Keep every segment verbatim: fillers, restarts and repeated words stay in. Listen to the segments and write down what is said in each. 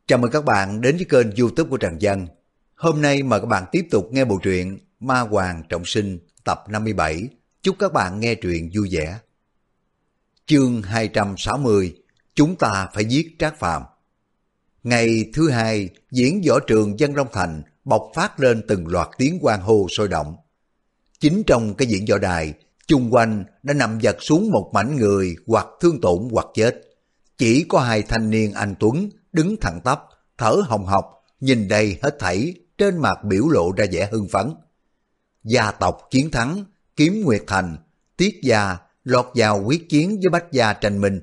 Chào mừng các bạn đến với kênh YouTube của Trần Dân. Hôm nay mời các bạn tiếp tục nghe bộ truyện Ma Hoàng Trọng Sinh tập năm mươi bảy. Chúc các bạn nghe truyện vui vẻ. Chương hai trăm sáu mươi. Chúng ta phải giết Trác Phàm. Ngày thứ hai, diễn võ trường Dân Long Thành bộc phát lên từng loạt tiếng hoan hô sôi động. Chính trong cái diễn võ đài, chung quanh đã nằm vật xuống một mảnh người hoặc thương tổn hoặc chết. Chỉ có hai thanh niên anh tuấn đứng thẳng tắp, thở hồng hộc, nhìn đây hết thảy, trên mặt biểu lộ ra vẻ hưng phấn. Gia tộc chiến thắng, Kiếm Nguyệt Thành, Tiết gia lọt vào quyết chiến với Bách gia tranh minh.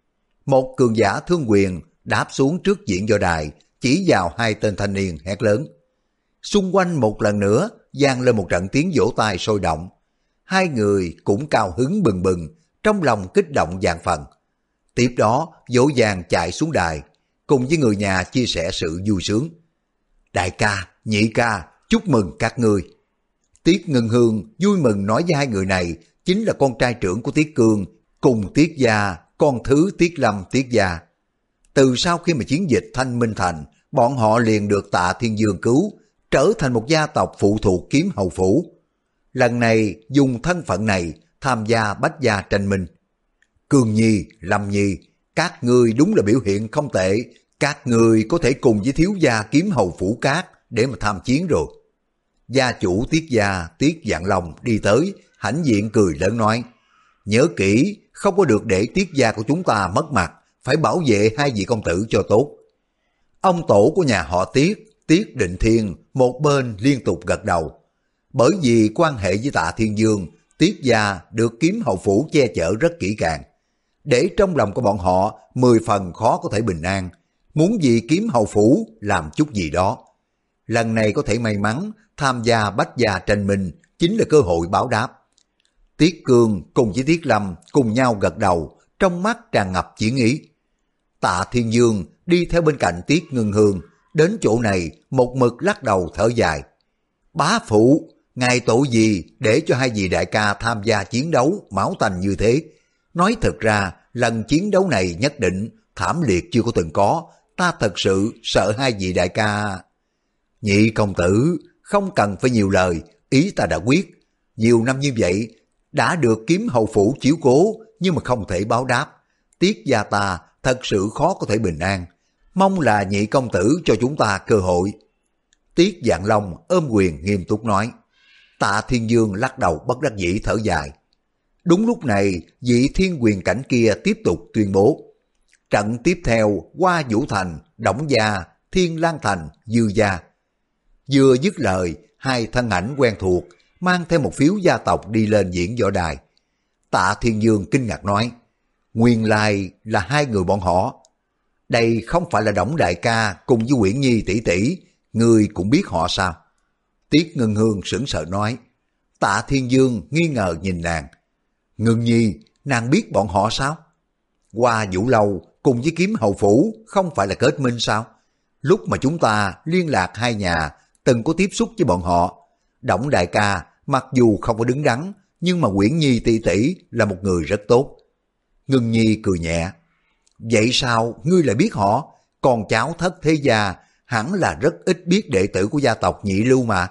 Một cường giả thương quyền đáp xuống trước diễn võ đài, chỉ vào hai tên thanh niên hét lớn. Xung quanh một lần nữa vang lên một trận tiếng vỗ tay sôi động. Hai người cũng cao hứng bừng bừng, trong lòng kích động vạn phần. Tiếp đó dỗ dàng chạy xuống đài, cùng với người nhà chia sẻ sự vui sướng. Đại ca, nhị ca, chúc mừng các ngươi. Tiết Ngân Hương vui mừng nói với hai người này chính là con trai trưởng của Tiết Cương, cùng Tiết gia, con thứ Tiết Lâm Tiết gia. Từ sau khi mà chiến dịch Thanh Minh Thành, bọn họ liền được Tạ Thiên Dương cứu, trở thành một gia tộc phụ thuộc Kiếm Hầu Phủ. Lần này dùng thân phận này tham gia Bách gia tranh minh. Cương Nhi, Lâm Nhi, các ngươi đúng là biểu hiện không tệ, các ngươi có thể cùng với thiếu gia Kiếm Hầu Phủ Cát để mà tham chiến rồi. Gia chủ Tiết gia Tiết Vạn Long đi tới, hãnh diện cười lớn nói, nhớ kỹ, không có được để Tiết gia của chúng ta mất mặt, phải bảo vệ hai vị công tử cho tốt. Ông tổ của nhà họ Tiết, Tiết Định Thiên, một bên liên tục gật đầu. Bởi vì quan hệ với Tạ Thiên Dương, Tiết gia được Kiếm Hầu Phủ che chở rất kỹ càng, để trong lòng của bọn họ mười phần khó có thể bình an, muốn vì Kiếm Hầu Phủ làm chút gì đó. Lần này có thể may mắn tham gia Bách gia tranh minh chính là cơ hội báo đáp. Tiết Cương cùng với Tiết Lâm cùng nhau gật đầu, trong mắt tràn ngập chiến ý. Tạ Thiên Dương đi theo bên cạnh Tiết Ngân Hương, đến chỗ này một mực lắc đầu thở dài. Bá phụ, ngài tội gì để cho hai vị đại ca tham gia chiến đấu máu tanh như thế? Nói thật ra, lần chiến đấu này nhất định thảm liệt chưa có từng có, ta thật sự sợ hai vị đại ca. Nhị công tử, không cần phải nhiều lời, ý ta đã quyết. Nhiều năm như vậy, đã được Kiếm Hầu Phủ chiếu cố, nhưng mà không thể báo đáp. Tiết gia ta thật sự khó có thể bình an. Mong là nhị công tử cho chúng ta cơ hội. Tiết Vạn Long ôm quyền nghiêm túc nói. Tạ Thiên Dương lắc đầu bất đắc dĩ thở dài. Đúng lúc này, vị thiên quyền cảnh kia tiếp tục tuyên bố. Trận tiếp theo, Hoa Vũ Thành, Đổng Gia, Thiên Lang Thành, Dư Gia. Vừa dứt lời, hai thân ảnh quen thuộc, mang theo một phiếu gia tộc đi lên diễn võ đài. Tạ Thiên Dương kinh ngạc nói, nguyên lai là hai người bọn họ. Đây không phải là Đổng đại ca cùng với Uyển Nhi tỷ tỷ, người cũng biết họ sao? Tiết Ngân Hương sững sờ nói. Tạ Thiên Dương nghi ngờ nhìn nàng. Ngân Nhi, nàng biết bọn họ sao? Hoa Vũ Lâu cùng với Kiếm Hầu Phủ không phải là kết minh sao? Lúc mà chúng ta liên lạc hai nhà, từng có tiếp xúc với bọn họ. Đổng đại ca mặc dù không có đứng đắn, nhưng mà Uyển Nhi tỷ tỷ là một người rất tốt. Ngân Nhi cười nhẹ. Vậy sao ngươi lại biết họ? Con cháu thất thế gia hẳn là rất ít biết đệ tử của gia tộc Nhị Lưu mà.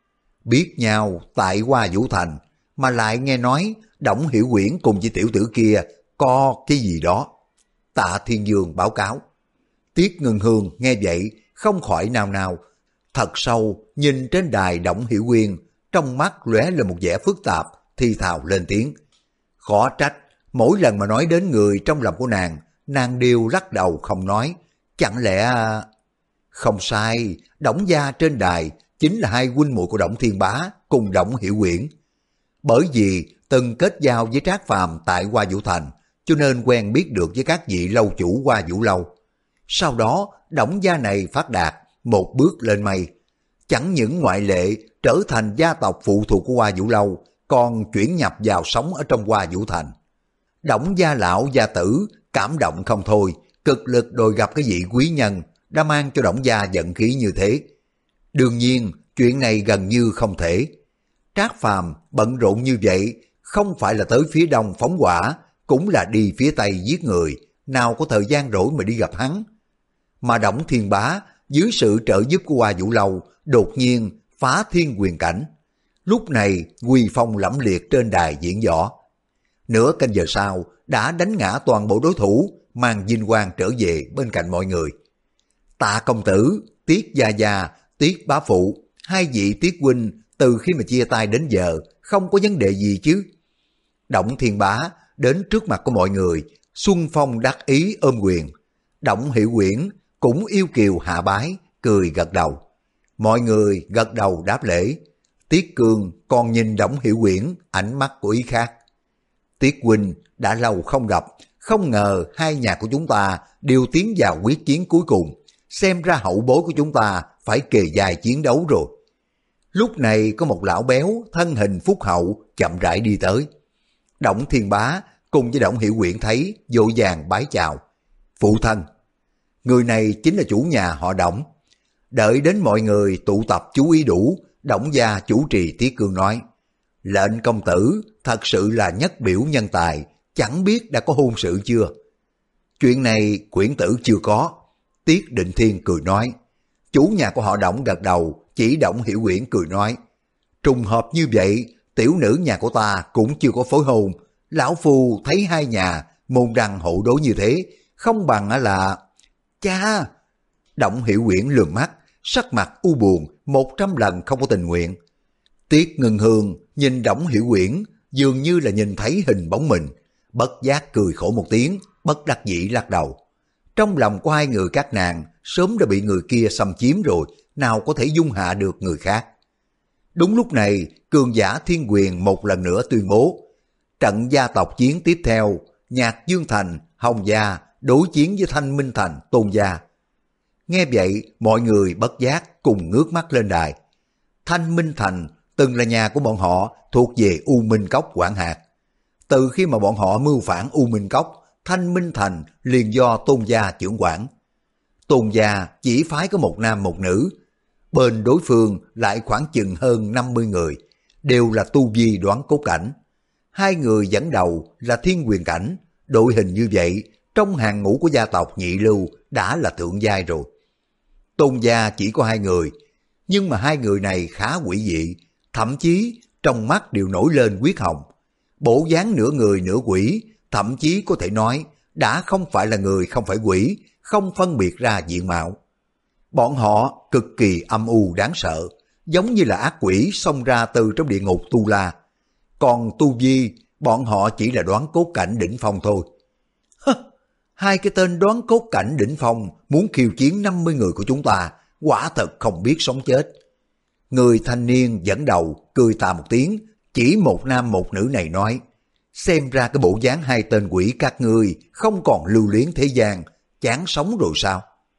Biết nhau tại Hoa Vũ Thành, mà lại nghe nói Đổng Hiểu Uyển cùng với tiểu tử kia có cái gì đó. Tạ Thiên Dương báo cáo. Tiết Ngân Hương nghe vậy không khỏi nao nao, thật sâu nhìn trên đài Đổng Hiểu Uyên, trong mắt lóe lên một vẻ phức tạp, thi thào lên tiếng. Khó trách, mỗi lần mà nói đến người trong lòng của nàng, nàng đều lắc đầu không nói. Chẳng lẽ... Không sai, Đổng gia trên đài chính là hai huynh muội của Đổng Thiên Bá cùng Đổng Hiểu Uyển. Bởi vì từng kết giao với Trác Phàm tại Hoa Vũ Thành, cho nên quen biết được với các vị lâu chủ Hoa Vũ Lâu. Sau đó, Đổng gia này phát đạt, một bước lên mây. Chẳng những ngoại lệ trở thành gia tộc phụ thuộc của Hoa Vũ Lâu, còn chuyển nhập vào sống ở trong Hoa Vũ Thành. Đổng gia lão gia tử cảm động không thôi, cực lực đòi gặp cái vị quý nhân đã mang cho Đổng gia vận khí như thế. Đương nhiên, chuyện này gần như không thể. Trác Phàm bận rộn như vậy, không phải là tới phía đông phóng hỏa, cũng là đi phía tây giết người, nào có thời gian rỗi mà đi gặp hắn. mà Đổng Thiên Bá dưới sự trợ giúp của Hoa Vũ Lâu đột nhiên phá thiên quyền cảnh. Lúc này uy phong lẫm liệt trên đài diễn võ. Nửa canh giờ sau đã đánh ngã toàn bộ đối thủ, mang vinh quang trở về bên cạnh mọi người. Tạ công tử, Tiết gia gia, Tiết bá phụ, hai vị Tiết huynh từ khi mà chia tay đến giờ không có vấn đề gì chứ? Đổng Thiên Bá đến trước mặt của mọi người, xuân phong đắc ý ôm quyền. Đổng Hiểu Quyển cũng yêu kiều hạ bái, cười gật đầu. Mọi người gật đầu đáp lễ. Tiết Cương còn nhìn Đổng Hiểu Quyển ánh mắt của ý khác. Tiết huynh đã lâu không gặp, không ngờ hai nhà của chúng ta đều tiến vào quyết chiến cuối cùng. Xem ra hậu bối của chúng ta phải kề vai chiến đấu rồi. Lúc này có một lão béo thân hình phúc hậu chậm rãi đi tới. Đổng Thiên Bá cùng với Đổng Hiểu Quyển thấy vội vàng bái chào. Phụ thân, người này chính là chủ nhà họ Đổng. Đợi đến mọi người tụ tập chú ý đủ, Đổng gia chủ trì Tiết Cương nói, lệnh công tử thật sự là nhất biểu nhân tài, chẳng biết đã có hôn sự chưa? Chuyện này Quyển tử chưa có. Tiết Định Thiên cười nói. Chủ nhà của họ Đổng gật đầu, chỉ Đổng Hiểu Quyển cười nói, trùng hợp như vậy, tiểu nữ nhà của ta cũng chưa có phối hôn. Lão phu thấy hai nhà môn đăng hộ đối như thế, không bằng là... Cha! Đổng Hiểu Quyển lườm mắt, sắc mặt u buồn, một trăm lần không có tình nguyện. Tiết Ngân Hương nhìn Đổng Hiểu Quyển dường như là nhìn thấy hình bóng mình, bất giác cười khổ một tiếng, bất đắc dĩ lắc đầu. Trong lòng của hai người các nàng sớm đã bị người kia xâm chiếm rồi, nào có thể dung hạ được người khác. Đúng lúc này, cường giả Thiên Quyền một lần nữa tuyên bố, trận gia tộc chiến tiếp theo, Nhạc Dương Thành, Hồng Gia đối chiến với Thanh Minh Thành, Tôn Gia. Nghe vậy, mọi người bất giác cùng ngước mắt lên đài. Thanh Minh Thành từng là nhà của bọn họ, thuộc về U Minh Cốc quản hạt. Từ khi mà bọn họ mưu phản U Minh Cốc, Thanh Minh Thành liền do Tôn Gia trưởng quản. Tôn Gia chỉ phái có một nam một nữ, bên đối phương lại khoảng chừng hơn năm mươi người, đều là tu vi đoán cốt cảnh. Hai người dẫn đầu là Thiên Quyền cảnh, đội hình như vậy, trong hàng ngũ của gia tộc nhị lưu đã là thượng giai rồi. Tôn Gia chỉ có hai người, nhưng mà hai người này khá quỷ dị, thậm chí trong mắt đều nổi lên huyết hồng. Bộ dáng nửa người nửa quỷ, thậm chí có thể nói đã không phải là người không phải quỷ, không phân biệt ra diện mạo. Bọn họ cực kỳ âm u đáng sợ, giống như là ác quỷ xông ra từ trong địa ngục Tu La. Còn tu vi, bọn họ chỉ là đoán cốt cảnh đỉnh phong thôi. Hơ, hai cái tên đoán cốt cảnh đỉnh phong muốn khiêu chiến năm mươi người của chúng ta, quả thật không biết sống chết. Người thanh niên dẫn đầu cười tà một tiếng, chỉ một nam một nữ này nói, xem ra cái bộ dáng hai tên quỷ các ngươi không còn lưu luyến thế gian, chán sống rồi sao?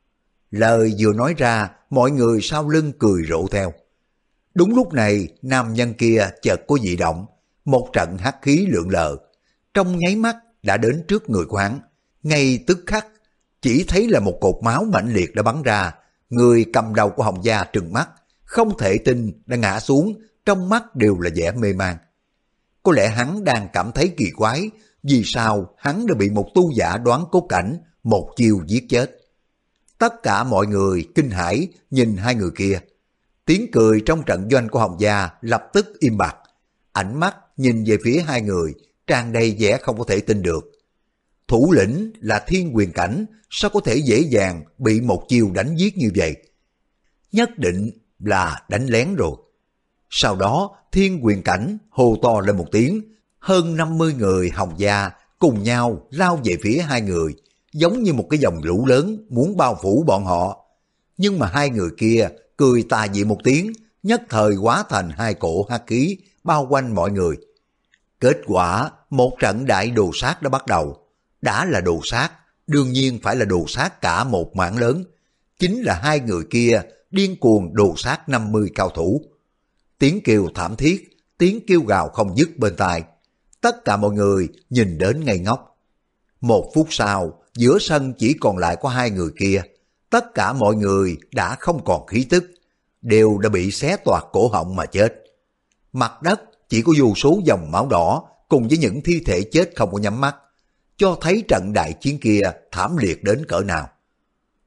Lời vừa nói ra, mọi người sau lưng cười rộ theo. Đúng lúc này, nam nhân kia chợt có dị động, một trận hắc khí lượn lờ, trong nháy mắt đã đến trước người của hắn. Ngay tức khắc, chỉ thấy là một cột máu mãnh liệt đã bắn ra, người cầm đầu của Hồng Gia trừng mắt, không thể tin đã ngã xuống, trong mắt đều là vẻ mê man. Có lẽ hắn đang cảm thấy kỳ quái, vì sao hắn đã bị một tu giả đoán cốt cảnh một chiêu giết chết. Tất cả mọi người kinh hãi nhìn hai người kia. Tiếng cười trong trận doanh của Hồng Gia lập tức im bặt. Ánh mắt nhìn về phía hai người, tràn đầy vẻ không có thể tin được. Thủ lĩnh là Thiên Quyền cảnh, sao có thể dễ dàng bị một chiêu đánh giết như vậy? Nhất định là đánh lén rồi. Sau đó Thiên Quyền cảnh hô to lên một tiếng, hơn năm mươi người Hồng Gia cùng nhau lao về phía hai người, giống như một cái dòng lũ lớn muốn bao phủ bọn họ. Nhưng mà hai người kia cười tà dị một tiếng, nhất thời hóa thành hai cổ hắc khí bao quanh mọi người. Kết quả một trận đại đồ sát đã bắt đầu. Đã là đồ sát, đương nhiên phải là đồ sát cả một mảng lớn. Chính là hai người kia điên cuồng đồ sát năm mươi cao thủ. Tiếng kêu thảm thiết, tiếng kêu gào không dứt bên tai. Tất cả mọi người nhìn đến ngây ngốc. Một phút sau, giữa sân chỉ còn lại có hai người kia. Tất cả mọi người đã không còn khí tức, đều đã bị xé toạc cổ họng mà chết. Mặt đất chỉ có vô số dòng máu đỏ cùng với những thi thể chết không có nhắm mắt, cho thấy trận đại chiến kia thảm liệt đến cỡ nào.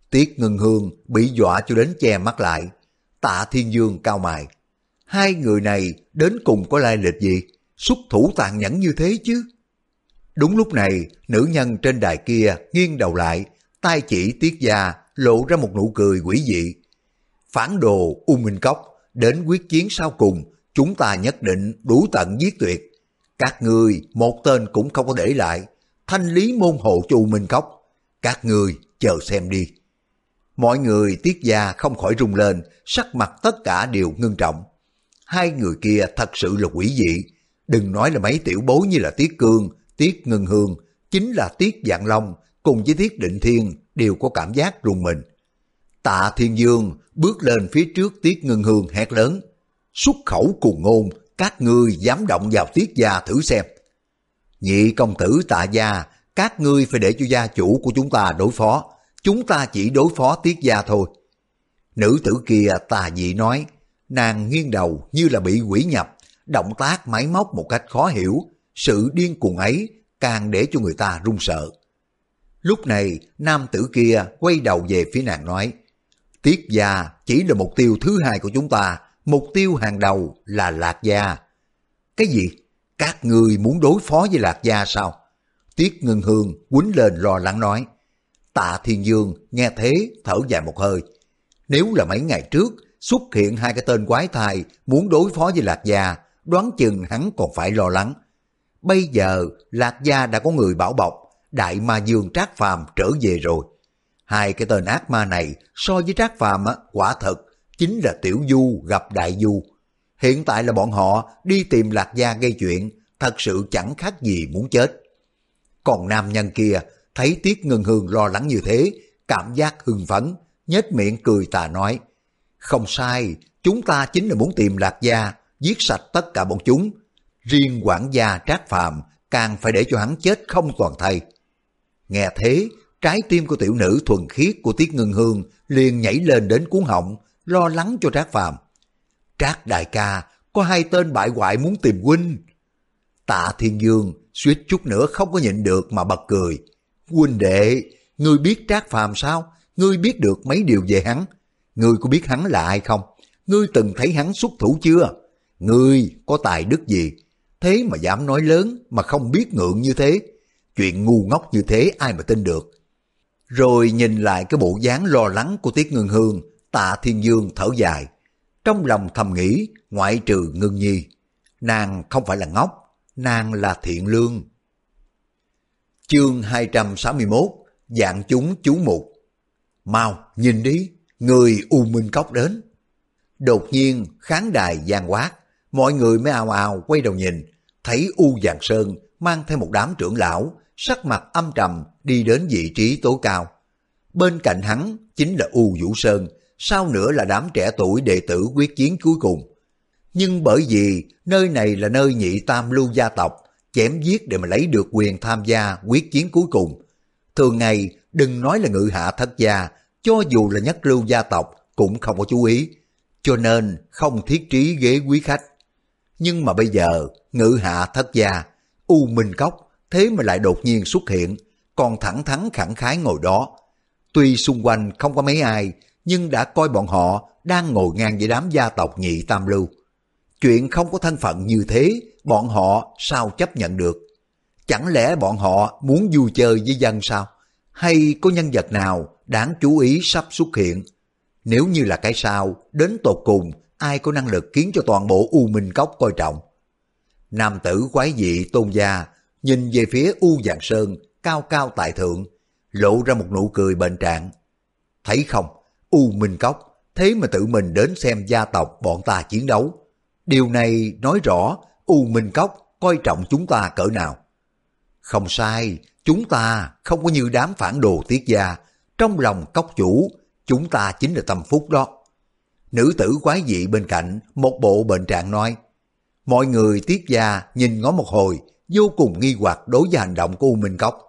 Tiết Ngân Hương bị dọa cho đến che mắt lại. Tạ Thiên Dương cau mày. Hai người này đến cùng có lai lịch gì? Xuất thủ tàn nhẫn như thế chứ? Đúng lúc này, nữ nhân trên đài kia nghiêng đầu lại, tay chỉ Tiết gia lộ ra một nụ cười quỷ dị. Phản đồ U Minh Cốc, đến quyết chiến sau cùng, chúng ta nhất định đủ tận giết tuyệt. Các ngươi một tên cũng không có để lại, thanh lý môn hộ cho U Minh Cốc. Các ngươi chờ xem đi. Mọi người Tiết gia không khỏi rung lên, sắc mặt tất cả đều ngưng trọng. Hai người kia thật sự là quỷ dị. Đừng nói là mấy tiểu bối như là Tiết Cương, Tiết Ngân Hương, chính là Tiết Vạn Long cùng với Tiết Định Thiên đều có cảm giác rùng mình. Tạ Thiên Dương bước lên phía trước Tiết Ngân Hương hét lớn. Xuất khẩu cuồng ngôn, các ngươi dám động vào Tiết gia thử xem. Nhị công tử Tạ gia, các ngươi phải để cho gia chủ của chúng ta đối phó. Chúng ta chỉ đối phó Tiết gia thôi. Nữ tử kia tà dị nói, nàng nghiêng đầu như là bị quỷ nhập, động tác máy móc một cách khó hiểu, sự điên cuồng ấy càng để cho người ta run sợ. Lúc này, nam tử kia quay đầu về phía nàng nói, Tiết gia chỉ là mục tiêu thứ hai của chúng ta, mục tiêu hàng đầu là Lạc gia. Cái gì? Các ngươi muốn đối phó với Lạc gia sao? Tiết Ngân Hương quýnh lên lo lắng nói. Tạ Thiên Dương nghe thế thở dài một hơi. Nếu là mấy ngày trước xuất hiện hai cái tên quái thai muốn đối phó với Lạc gia, đoán chừng hắn còn phải lo lắng. Bây giờ Lạc gia đã có người bảo bọc, Đại Ma Dương Trác Phàm trở về rồi. Hai cái tên ác ma này so với Trác Phàm á, quả thật chính là Tiểu Du gặp Đại Du. Hiện tại là bọn họ đi tìm Lạc gia gây chuyện, thật sự chẳng khác gì muốn chết. Còn nam nhân kia thấy Tiết Ngân Hương lo lắng như thế, cảm giác hưng phấn, nhếch miệng cười tà nói, không sai, chúng ta chính là muốn tìm Lạc gia, giết sạch tất cả bọn chúng. Riêng quản gia Trác Phàm càng phải để cho hắn chết không toàn thây. Nghe thế, trái tim của tiểu nữ thuần khiết của Tiết Ngân Hương liền nhảy lên đến cuống họng, lo lắng cho Trác Phàm. Trác đại ca, có hai tên bại hoại muốn tìm huynh. Tạ Thiên Dương suýt chút nữa không có nhịn được mà bật cười. Huynh đệ, ngươi biết Trác Phàm sao? Ngươi biết được mấy điều về hắn? Ngươi có biết hắn là ai không? Ngươi từng thấy hắn xuất thủ chưa? Ngươi có tài đức gì? Thế mà dám nói lớn mà không biết ngượng như thế. Chuyện ngu ngốc như thế ai mà tin được. Rồi nhìn lại cái bộ dáng lo lắng của Tiết Ngân Hương, Tạ Thiên Dương thở dài. Trong lòng thầm nghĩ, ngoại trừ Ngân Nhi, nàng không phải là ngốc, nàng là thiện lương. Chương hai trăm sáu mươi mốt, Vạn chúng chú mục. Mau, nhìn đi, người U Minh Cốc đến. Đột nhiên, khán đài vang quát, mọi người mới ào ào quay đầu nhìn, thấy U Vạn Sơn mang theo một đám trưởng lão, sắc mặt âm trầm đi đến vị trí tối cao. Bên cạnh hắn chính là U Vũ Sơn, sau nữa là đám trẻ tuổi đệ tử quyết chiến cuối cùng. Nhưng bởi vì nơi này là nơi nhị tam lưu gia tộc, chém giết để mà lấy được quyền tham gia quyết chiến cuối cùng. Thường ngày đừng nói là Ngự Hạ Thất gia, cho dù là nhất lưu gia tộc cũng không có chú ý, cho nên không thiết trí ghế quý khách. Nhưng mà bây giờ Ngự Hạ Thất gia, U Minh Cốc thế mà lại đột nhiên xuất hiện, còn thẳng thắn khẳng khái ngồi đó. Tuy xung quanh không có mấy ai, nhưng đã coi bọn họ đang ngồi ngang với đám gia tộc nhị tam lưu. Chuyện không có thân phận như thế, bọn họ sao chấp nhận được? Chẳng lẽ bọn họ muốn vui chơi với dân sao? Hay có nhân vật nào đáng chú ý sắp xuất hiện? Nếu như là cái sao, đến tột cùng ai có năng lực khiến cho toàn bộ U Minh Cốc coi trọng? Nam tử quái dị Tôn gia nhìn về phía U Vạn Sơn cao cao tại thượng, lộ ra một nụ cười bền trạng. Thấy không, U Minh Cốc thế mà tự mình đến xem gia tộc bọn ta chiến đấu. Điều này nói rõ U Minh Cốc coi trọng chúng ta cỡ nào. Không sai, chúng ta không có như đám phản đồ Tiết gia. Trong lòng cốc chủ, chúng ta chính là tâm phúc đó. Nữ tử quái dị bên cạnh một bộ bệnh trạng nói. Mọi người Tiết gia nhìn ngó một hồi, vô cùng nghi hoặc đối với hành động của U Minh Cốc.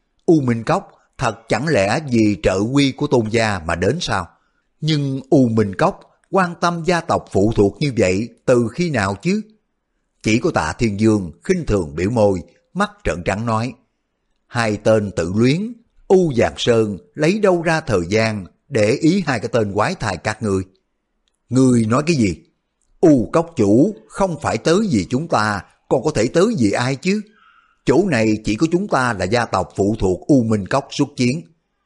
U Minh Cốc thật chẳng lẽ vì trợ quy của Tôn gia mà đến sao? Nhưng U Minh Cốc quan tâm gia tộc phụ thuộc như vậy từ khi nào chứ? Chỉ có Tạ Thiên Dương khinh thường biểu môi, mắt trợn trắng nói. Hai tên tự luyến, U Giàng Sơn lấy đâu ra thời gian để ý hai cái tên quái thai các ngươi? Ngươi nói cái gì? U Cốc chủ không phải tới vì chúng ta, còn có thể tới vì ai chứ? Chỗ này chỉ có chúng ta là gia tộc phụ thuộc U Minh Cốc xuất chiến.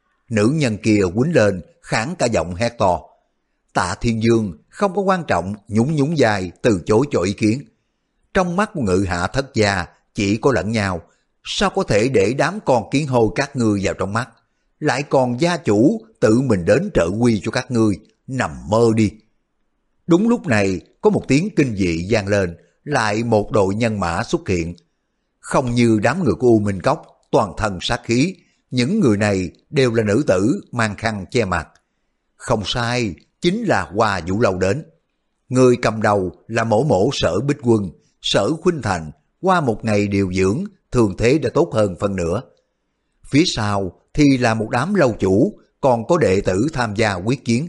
Nữ nhân kia quýnh lên, khản cả giọng hét to. Tạ Thiên Dương không có quan trọng, nhún nhún vai từ chối cho ý kiến. Trong mắt của Ngự Hạ Thất Gia chỉ có lẫn nhau, sao có thể để đám con kiến hôi các ngươi vào trong mắt, lại còn gia chủ tự mình đến trợ quy cho các ngươi, nằm mơ đi. Đúng lúc này có một tiếng kinh dị vang lên, lại một đội nhân mã xuất hiện. Không như đám người của U Minh Cốc, toàn thân sát khí, những người này đều là nữ tử mang khăn che mặt. Không sai, chính là Hoa Vũ Lâu đến. Người cầm đầu là mổ mổ Sở Bích Quân, Sở Khuynh Thành, qua một ngày điều dưỡng, thường thế đã tốt hơn phân nửa. Phía sau thì là một đám lâu chủ, còn có đệ tử tham gia quyết chiến.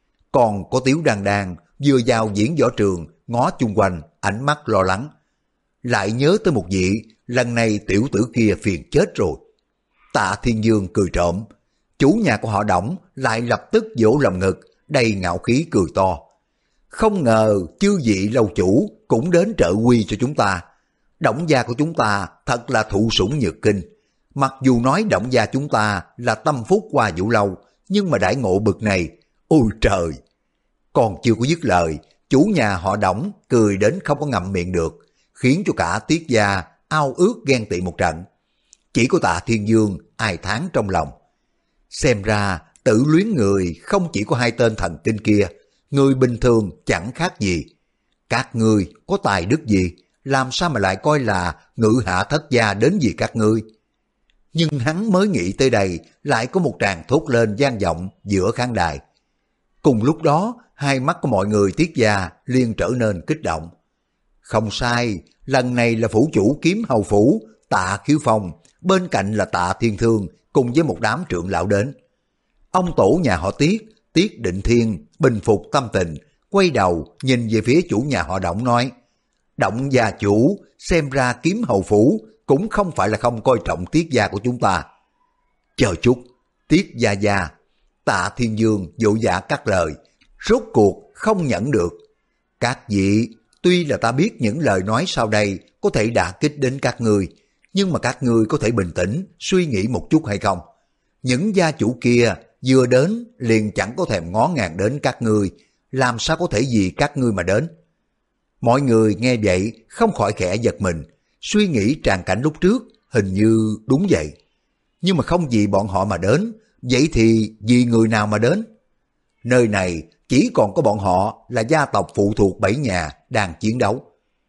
Còn có Tiếu Đan Đan vừa vào diễn võ trường, ngó chung quanh, ánh mắt lo lắng. Lại nhớ tới một vị, lần này tiểu tử kia phiền chết rồi. Tạ Thiên Dương cười trộm, chủ nhà của họ Đổng lại lập tức vỗ lòng ngực, đầy ngạo khí cười to. Không ngờ chư vị lâu chủ cũng đến trợ quy cho chúng ta. Đổng gia của chúng ta thật là thụ sủng nhược kinh. Mặc dù nói Đổng gia chúng ta là tâm phúc Hoa Vũ Lâu, nhưng mà đãi ngộ bực này, ôi trời! Còn chưa có dứt lời, chủ nhà họ Đổng cười đến không có ngậm miệng được, khiến cho cả Tiết gia ao ước ghen tị một trận. Chỉ có Tạ Thiên Dương ai thán trong lòng. Xem ra tự luyến người không chỉ có hai tên thần tinh kia, người bình thường chẳng khác gì. Các ngươi có tài đức gì, làm sao mà lại coi là Ngự Hạ Thất Gia đến vì các ngươi? Nhưng hắn mới nghĩ tới đây, lại có một tràng thốt lên vang vọng giữa khán đài. Cùng lúc đó, hai mắt của mọi người Tiết gia liền trở nên kích động. Không sai, lần này là phủ chủ Kiếm Hầu phủ, Tạ Khiếu Phong, bên cạnh là Tạ Thiên Thương cùng với một đám trưởng lão đến. Ông tổ nhà họ Tiết, Tiết Định Thiên, bình phục tâm tình, quay đầu nhìn về phía chủ nhà họ Đổng nói, Đổng gia chủ, xem ra Kiếm Hầu phủ cũng không phải là không coi trọng Tiết gia của chúng ta. Chờ chút, Tiết gia gia. Tạ Thiên Dương vội vã cắt lời, rốt cuộc không nhẫn được. Các vị, tuy là ta biết những lời nói sau đây có thể đả kích đến các ngươi, nhưng mà các ngươi có thể bình tĩnh, suy nghĩ một chút hay không? Những gia chủ kia vừa đến liền chẳng có thèm ngó ngàng đến các ngươi, làm sao có thể vì các ngươi mà đến? Mọi người nghe vậy không khỏi khẽ giật mình, suy nghĩ tràng cảnh lúc trước hình như đúng vậy. Nhưng mà không vì bọn họ mà đến, vậy thì vì người nào mà đến? Nơi này chỉ còn có bọn họ là gia tộc phụ thuộc bảy nhà đang chiến đấu.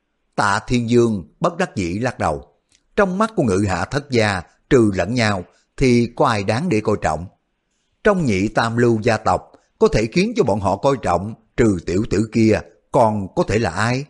Tạ Thiên Dương bất đắc dĩ lắc đầu. Trong mắt của Ngự Hạ Thất Gia trừ lẫn nhau thì có ai đáng để coi trọng? Trong nhị tam lưu gia tộc có thể khiến cho bọn họ coi trọng trừ tiểu tử kia còn có thể là ai?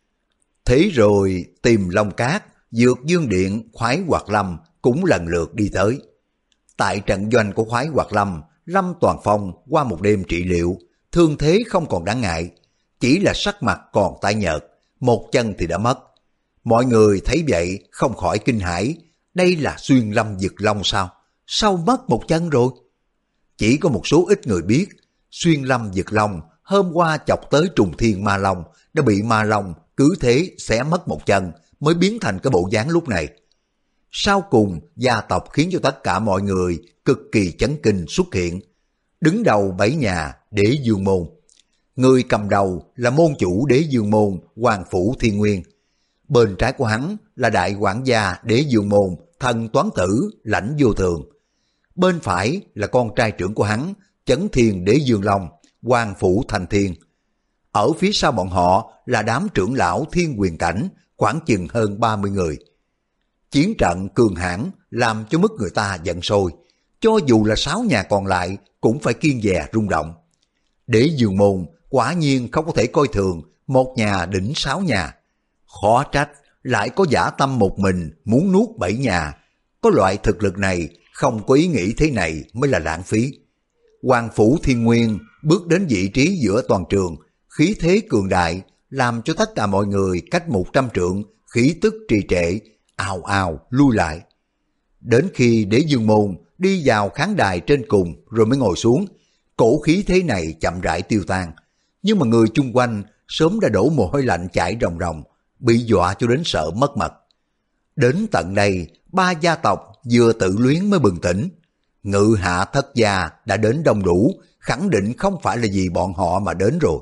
Thế rồi Tìm Long Cát, Dược Dương Điện, Khoái Hoạt Lâm cũng lần lượt đi tới. Tại trận doanh của Khoái Hoạt Lâm, Lâm Toàn Phong qua một đêm trị liệu, thương thế không còn đáng ngại, chỉ là sắc mặt còn tái nhợt, một chân thì đã mất. Mọi người thấy vậy không khỏi kinh hãi, đây là Xuyên Lâm Dực Long sao? Sao mất một chân rồi? Chỉ có một số ít người biết, Xuyên Lâm Dực Long hôm qua chọc tới Trùng Thiên Ma Long, đã bị Ma Long cứ thế xé mất một chân mới biến thành cái bộ dáng lúc này. Sau cùng, gia tộc khiến cho tất cả mọi người cực kỳ chấn kinh xuất hiện. Đứng đầu bảy nhà Đế Dương Môn. Người cầm đầu là môn chủ Đế Dương Môn Hoàng Phủ Thiên Nguyên. Bên trái của hắn là đại quản gia Đế Dương Môn Thần Toán Tử Lãnh Vô Thường. Bên phải là con trai trưởng của hắn Chấn Thiên Đế Dương Long Hoàng Phủ Thành Thiên. Ở phía sau bọn họ là đám trưởng lão Thiên Quyền Cảnh, khoảng chừng hơn ba mươi người. Chiến trận cường hãn làm cho mức người ta giận sôi, cho dù là sáu nhà còn lại cũng phải kiêng dè rung động. Đế Dương Môn quả nhiên không có thể coi thường một nhà đỉnh sáu nhà. Khó trách lại có dã tâm một mình muốn nuốt bảy nhà. Có loại thực lực này không có ý nghĩ thế này mới là lãng phí. Hoàng Phủ Thiên Nguyên bước đến vị trí giữa toàn trường, khí thế cường đại làm cho tất cả mọi người cách một trăm trượng khí tức trì trệ, ào ào lui lại. Đến khi Đế Dương Môn đi vào khán đài trên cùng rồi mới ngồi xuống. Cổ khí thế này chậm rãi tiêu tan. Nhưng mà người chung quanh sớm đã đổ mồ hôi lạnh chảy ròng ròng, bị dọa cho đến sợ mất mật. Đến tận đây, ba gia tộc vừa tự luyến mới bừng tỉnh. Ngự hạ thất gia đã đến đông đủ, khẳng định không phải là vì bọn họ mà đến rồi.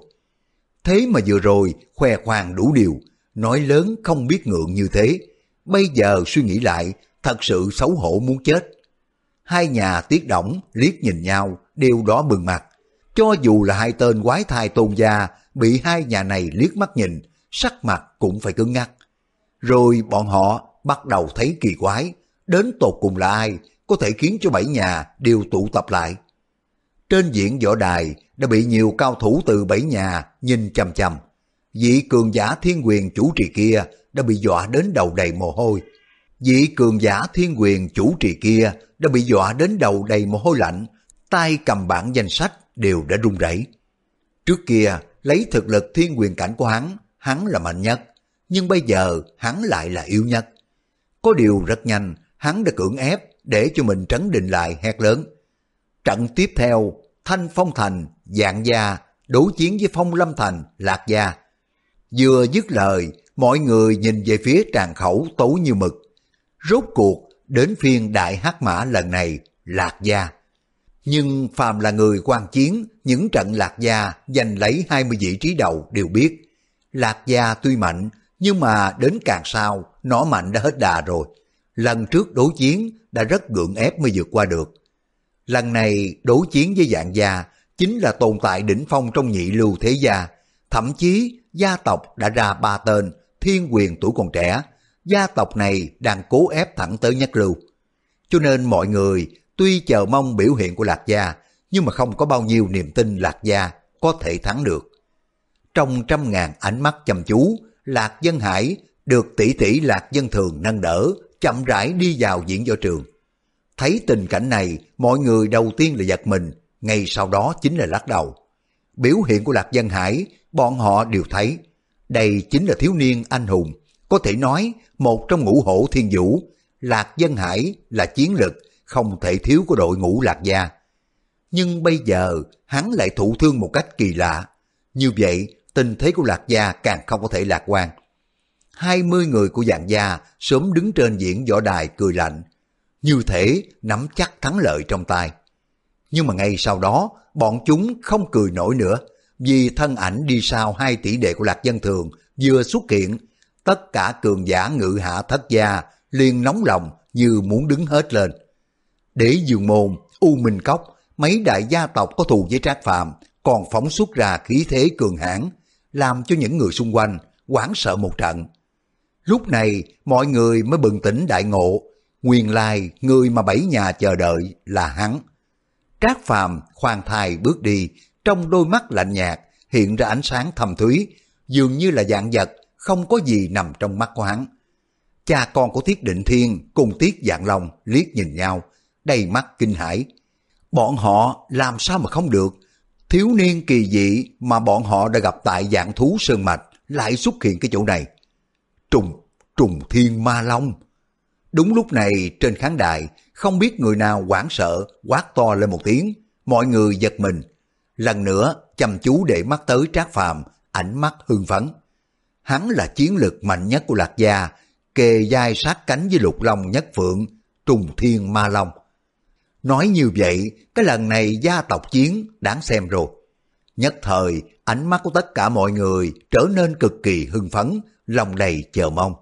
Thế mà vừa rồi khoe khoang đủ điều, nói lớn không biết ngượng như thế. Bây giờ suy nghĩ lại, thật sự xấu hổ muốn chết. Hai nhà Tiết Đổng liếc nhìn nhau, đều đỏ bừng mặt. Cho dù là hai tên quái thai Tôn gia bị hai nhà này liếc mắt nhìn, sắc mặt cũng phải cứng ngắc. Rồi bọn họ bắt đầu thấy kỳ quái, đến tột cùng là ai có thể khiến cho bảy nhà đều tụ tập lại. Trên diễn võ đài đã bị nhiều cao thủ từ bảy nhà nhìn chằm chằm. Vị cường giả thiên quyền chủ trì kia đã bị dọa đến đầu đầy mồ hôi. Vị cường giả thiên quyền chủ trì kia đã bị dọa đến đầu đầy mồ hôi lạnh, tay cầm bảng danh sách đều đã run rẩy. Trước kia, lấy thực lực thiên quyền cảnh của hắn, hắn là mạnh nhất, nhưng bây giờ hắn lại là yếu nhất. Có điều rất nhanh, hắn đã cưỡng ép để cho mình trấn định lại, hét lớn. Trận tiếp theo, Thanh Phong Thành, Dạng Gia đối chiến với Phong Lâm Thành, Lạc Gia. Vừa dứt lời, mọi người nhìn về phía tràng khẩu tối như mực. Rốt cuộc, đến phiên đại hắc mã lần này, Lạc Gia. Nhưng phàm là người quan chiến, những trận Lạc Gia giành lấy hai mươi vị trí đầu đều biết. Lạc Gia tuy mạnh, nhưng mà đến càng sau, nó mạnh đã hết đà rồi. Lần trước đối chiến đã rất gượng ép mới vượt qua được. Lần này đối chiến với Dạng Gia chính là tồn tại đỉnh phong trong nhị lưu thế gia. Thậm chí gia tộc đã ra ba tên thiên quyền tuổi còn trẻ. Gia tộc này đang cố ép thẳng tới nhất lưu. Cho nên mọi người tuy chờ mong biểu hiện của Lạc Gia, nhưng mà không có bao nhiêu niềm tin Lạc Gia có thể thắng được. Trong trăm ngàn ánh mắt chăm chú, Lạc Dân Hải được tỷ tỷ Lạc Dân Thường nâng đỡ, chậm rãi đi vào diễn võ trường. Thấy tình cảnh này, mọi người đầu tiên là giật mình, ngay sau đó chính là lắc đầu. Biểu hiện của Lạc Dân Hải, bọn họ đều thấy, đây chính là thiếu niên anh hùng, có thể nói một trong ngũ hổ thiên vũ. Lạc Dân Hải là chiến lực không thể thiếu của đội ngũ Lạc Gia. Nhưng bây giờ hắn lại thụ thương một cách kỳ lạ. Như vậy tình thế của Lạc Gia càng không có thể lạc quan. Hai mươi người của Dạng Gia sớm đứng trên diễn võ đài cười lạnh, như thể nắm chắc thắng lợi trong tay. Nhưng mà ngay sau đó bọn chúng không cười nổi nữa, vì thân ảnh đi sau hai tỷ đệ của Lạc Dân Thường vừa xuất hiện, tất cả cường giả ngự hạ thất gia liền nóng lòng như muốn đứng hết lên. Đế Dương Môn, U Minh Cốc, mấy đại gia tộc có thù với Trác Phàm còn phóng xuất ra khí thế cường hãn, làm cho những người xung quanh hoảng sợ một trận. Lúc này mọi người mới bừng tỉnh đại ngộ, nguyên lai người mà bảy nhà chờ đợi là hắn. Trác Phàm khoan thai bước đi, trong đôi mắt lạnh nhạt hiện ra ánh sáng thâm thúy, dường như là dạng vật không có gì nằm trong mắt của hắn. Cha con của Tiết Định Thiên cùng Tiết Dạng Long liếc nhìn nhau, đầy mắt kinh hãi. Bọn họ làm sao mà không được? Thiếu niên kỳ dị mà bọn họ đã gặp tại Dạng Thú Sơn Mạch lại xuất hiện cái chỗ này. Trùng, trùng thiên ma long. Đúng lúc này trên khán đài, không biết người nào hoảng sợ quát to lên một tiếng, mọi người giật mình. Lần nữa chăm chú để mắt tới Trác Phàm, ánh mắt hưng phấn. Hắn là chiến lực mạnh nhất của Lạc Gia, kề vai sát cánh với Lục Long Nhất Phượng, trùng thiên ma long. Nói như vậy, cái lần này gia tộc chiến đáng xem rồi. Nhất thời, ánh mắt của tất cả mọi người trở nên cực kỳ hưng phấn, lòng đầy chờ mong.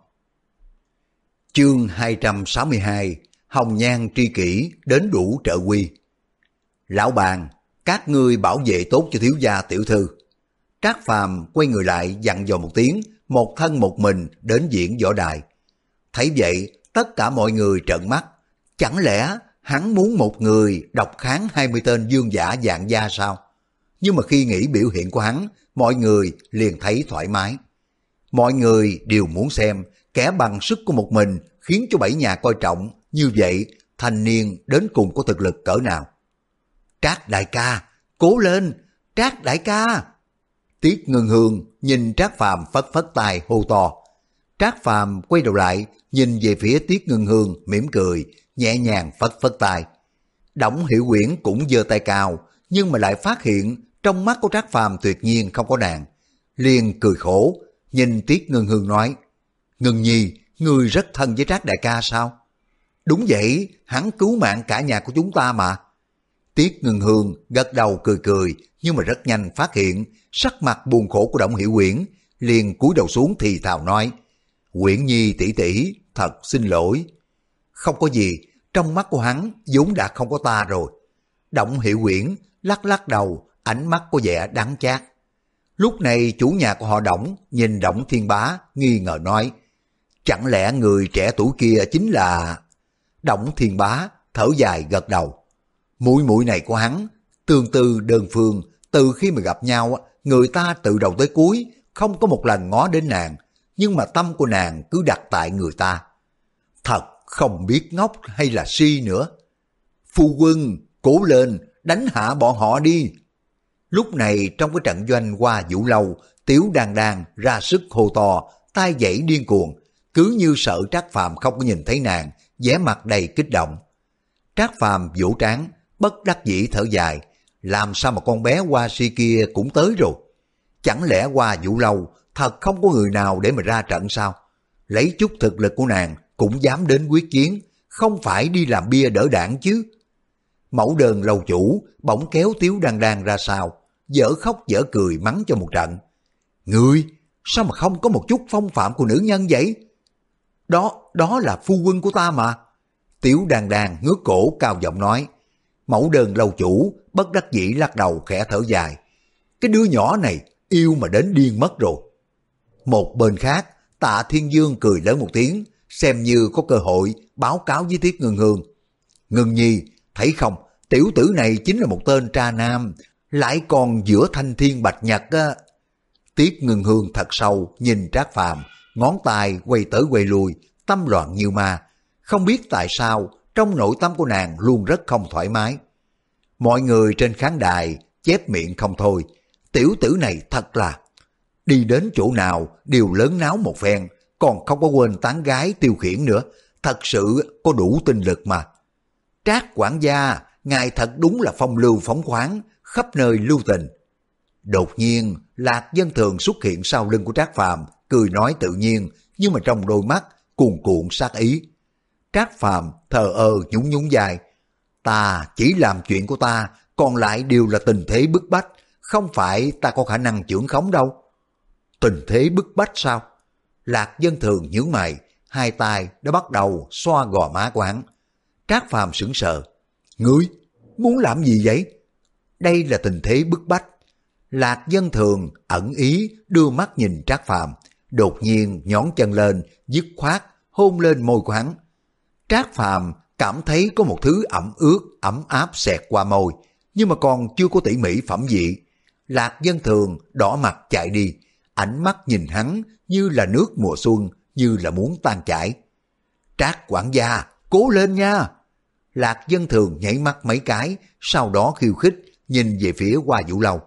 Chương hai trăm sáu mươi hai, Hồng Nhan tri kỷ đến đủ trợ quy. Lão bàn, các ngươi bảo vệ tốt cho thiếu gia tiểu thư. Trác Phàm quay người lại dặn dò một tiếng, một thân một mình đến diễn võ đài. Thấy vậy, tất cả mọi người trợn mắt. Chẳng lẽ hắn muốn một người độc kháng hai mươi tên vương giả Dạng Gia sao? Nhưng mà khi nghĩ biểu hiện của hắn, mọi người liền thấy thoải mái. Mọi người đều muốn xem kẻ bằng sức của một mình khiến cho bảy nhà coi trọng, như vậy thanh niên đến cùng có thực lực cỡ nào. Trác đại ca, cố lên, Trác đại ca. Tiết Ngân Hương nhìn Trác Phàm phất phất tay hô to. Trác Phàm quay đầu lại nhìn về phía Tiết Ngân Hương mỉm cười, nhẹ nhàng phất phất tay. Đổng Hiểu Quyển cũng giơ tay cao, nhưng mà lại phát hiện trong mắt của Trác Phàm tuyệt nhiên không có nàng. Liền cười khổ, nhìn Tiết Ngân Hương nói, Ngân Nhi, ngươi rất thân với Trác đại ca sao? Đúng vậy, hắn cứu mạng cả nhà của chúng ta mà. Tiết Ngân Hương gật đầu cười cười, nhưng mà rất nhanh phát hiện sắc mặt buồn khổ của Đổng Hiểu Quyển, liền cúi đầu xuống thì thào nói, Quyển Nhi tỷ tỷ, thật xin lỗi. Không có gì, trong mắt của hắn vốn đã không có ta rồi. Đổng Hiểu Quyển lắc lắc đầu, ánh mắt có vẻ đắng chát. Lúc này chủ nhà của họ Đổng nhìn Đổng Thiên Bá nghi ngờ nói, chẳng lẽ người trẻ tuổi kia chính là... Đổng Thiên Bá thở dài gật đầu. Muội muội này của hắn tương tư đơn phương, từ khi mà gặp nhau người ta từ đầu tới cuối không có một lần ngó đến nàng, nhưng mà tâm của nàng cứ đặt tại người ta. Thật không biết ngốc hay là si nữa. Phu quân, cố lên, đánh hạ bọn họ đi. Lúc này trong cái trận doanh Hoa Vũ Lâu, Tiếu Đan Đan ra sức hô to, tay giãy điên cuồng, cứ như sợ Trác Phàm không có nhìn thấy nàng, vẻ mặt đầy kích động. Trác Phàm vỗ trán, bất đắc dĩ thở dài, làm sao mà con bé Hoa Si kia cũng tới rồi? Chẳng lẽ Hoa Vũ Lâu thật không có người nào để mà ra trận sao? Lấy chút thực lực của nàng cũng dám đến quyết chiến, không phải đi làm bia đỡ đảng chứ. Mẫu đơn lâu chủ bỗng kéo Tiếu Đan Đan ra sau, dở khóc dở cười mắng cho một trận. Ngươi, sao mà không có một chút phong phạm của nữ nhân vậy? Đó, đó là phu quân của ta mà. Tiếu Đan Đan ngước cổ cao giọng nói. Mẫu đơn lâu chủ bất đắc dĩ lắc đầu khẽ thở dài. Cái đứa nhỏ này yêu mà đến điên mất rồi. Một bên khác, Tạ Thiên Dương cười lớn một tiếng, xem như có cơ hội báo cáo với Tiết Ngân Hương. Ngân Nhi, thấy không, tiểu tử này chính là một tên tra nam, lại còn giữa thanh thiên bạch nhật á. Tiết Ngân Hương thật sâu nhìn Trác Phàm, ngón tay quay tới quay lui, tâm loạn như ma. Không biết tại sao trong nội tâm của nàng luôn rất không thoải mái. Mọi người trên khán đài chép miệng không thôi. Tiểu tử này thật là đi đến chỗ nào đều lớn náo một phen, còn không có quên tán gái tiêu khiển nữa. Thật sự có đủ tinh lực mà. Trác quản gia, ngài thật đúng là phong lưu phóng khoáng, khắp nơi lưu tình. Đột nhiên Lạc Dân Thường xuất hiện sau lưng của Trác Phàm, cười nói tự nhiên, nhưng mà trong đôi mắt cuồn cuộn sát ý. Trác Phàm thờ ơ nhún nhún vai. Ta chỉ làm chuyện của ta, còn lại đều là tình thế bức bách, không phải ta có khả năng chưởng khống đâu. Tình thế bức bách sao? Lạc Dân Thường nhướng mày, hai tay đã bắt đầu xoa gò má của hắn. Trác Phàm sững sờ. Ngươi muốn làm gì vậy? Đây là tình thế bức bách. Lạc Dân Thường ẩn ý đưa mắt nhìn Trác Phàm, đột nhiên nhón chân lên, dứt khoát hôn lên môi của hắn. Trác Phàm cảm thấy có một thứ ẩm ướt, ấm áp xẹt qua môi, nhưng mà còn chưa có tỉ mỉ phẩm vị. Lạc Dân Thường đỏ mặt chạy đi, ánh mắt nhìn hắn như là nước mùa xuân, như là muốn tan chảy. Trác quản gia, cố lên nha! Lạc Dân Thường nhảy mắt mấy cái, sau đó khiêu khích nhìn về phía Hoa Vũ Lâu.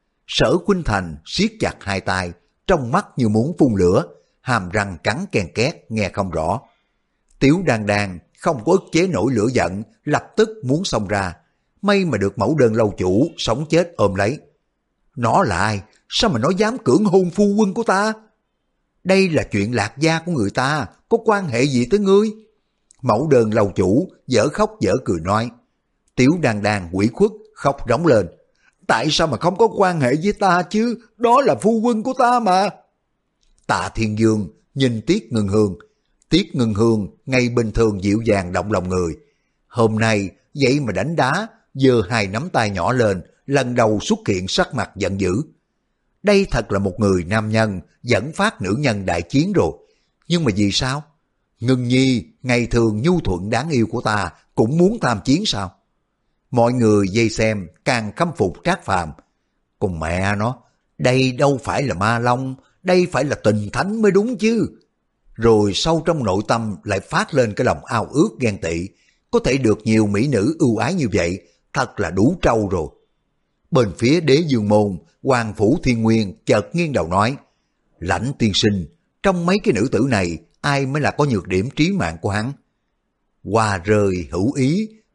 Sở Khuynh Thành siết chặt hai tay, trong mắt như muốn phun lửa, hàm răng cắn ken két nghe không rõ. Tiếu Đan Đan không có ức chế nổi lửa giận, lập tức muốn xông ra. May mà được mẫu đơn lâu chủ sống chết ôm lấy. Nó là ai? Sao mà nó dám cưỡng hôn phu quân của ta? Đây là chuyện Lạc gia của người ta, có quan hệ gì tới ngươi? Mẫu đơn lâu chủ dở khóc dở cười nói. Tiếu Đan Đan ủy khuất khóc rống lên. Tại sao mà không có quan hệ với ta chứ? Đó là phu quân của ta mà. Tạ Thiên Dương nhìn Tiết Ngân Hương. Tiết Ngân Hương ngay bình thường dịu dàng động lòng người. Hôm nay vậy mà đánh đá, giơ hai nắm tay nhỏ lên, lần đầu xuất hiện sắc mặt giận dữ. Đây thật là một người nam nhân dẫn phát nữ nhân đại chiến rồi. Nhưng mà vì sao? Ngân Nhi ngày thường nhu thuận đáng yêu của ta cũng muốn tham chiến sao? Mọi người vây xem càng khâm phục Trác Phàm. Còn mẹ nó, đây đâu phải là ma long, đây phải là tình thánh mới đúng chứ. Rồi sâu trong nội tâm lại phát lên cái lòng ao ước ghen tị. Có thể được nhiều mỹ nữ ưu ái như vậy, thật là đủ trâu rồi. Bên phía Đế Dương Môn, Hoàng Phủ Thiên Nguyên chợt nghiêng đầu nói. Lãnh tiên sinh, trong mấy cái nữ tử này, ai mới là có nhược điểm trí mạng của hắn? Hoa rơi hữu ý,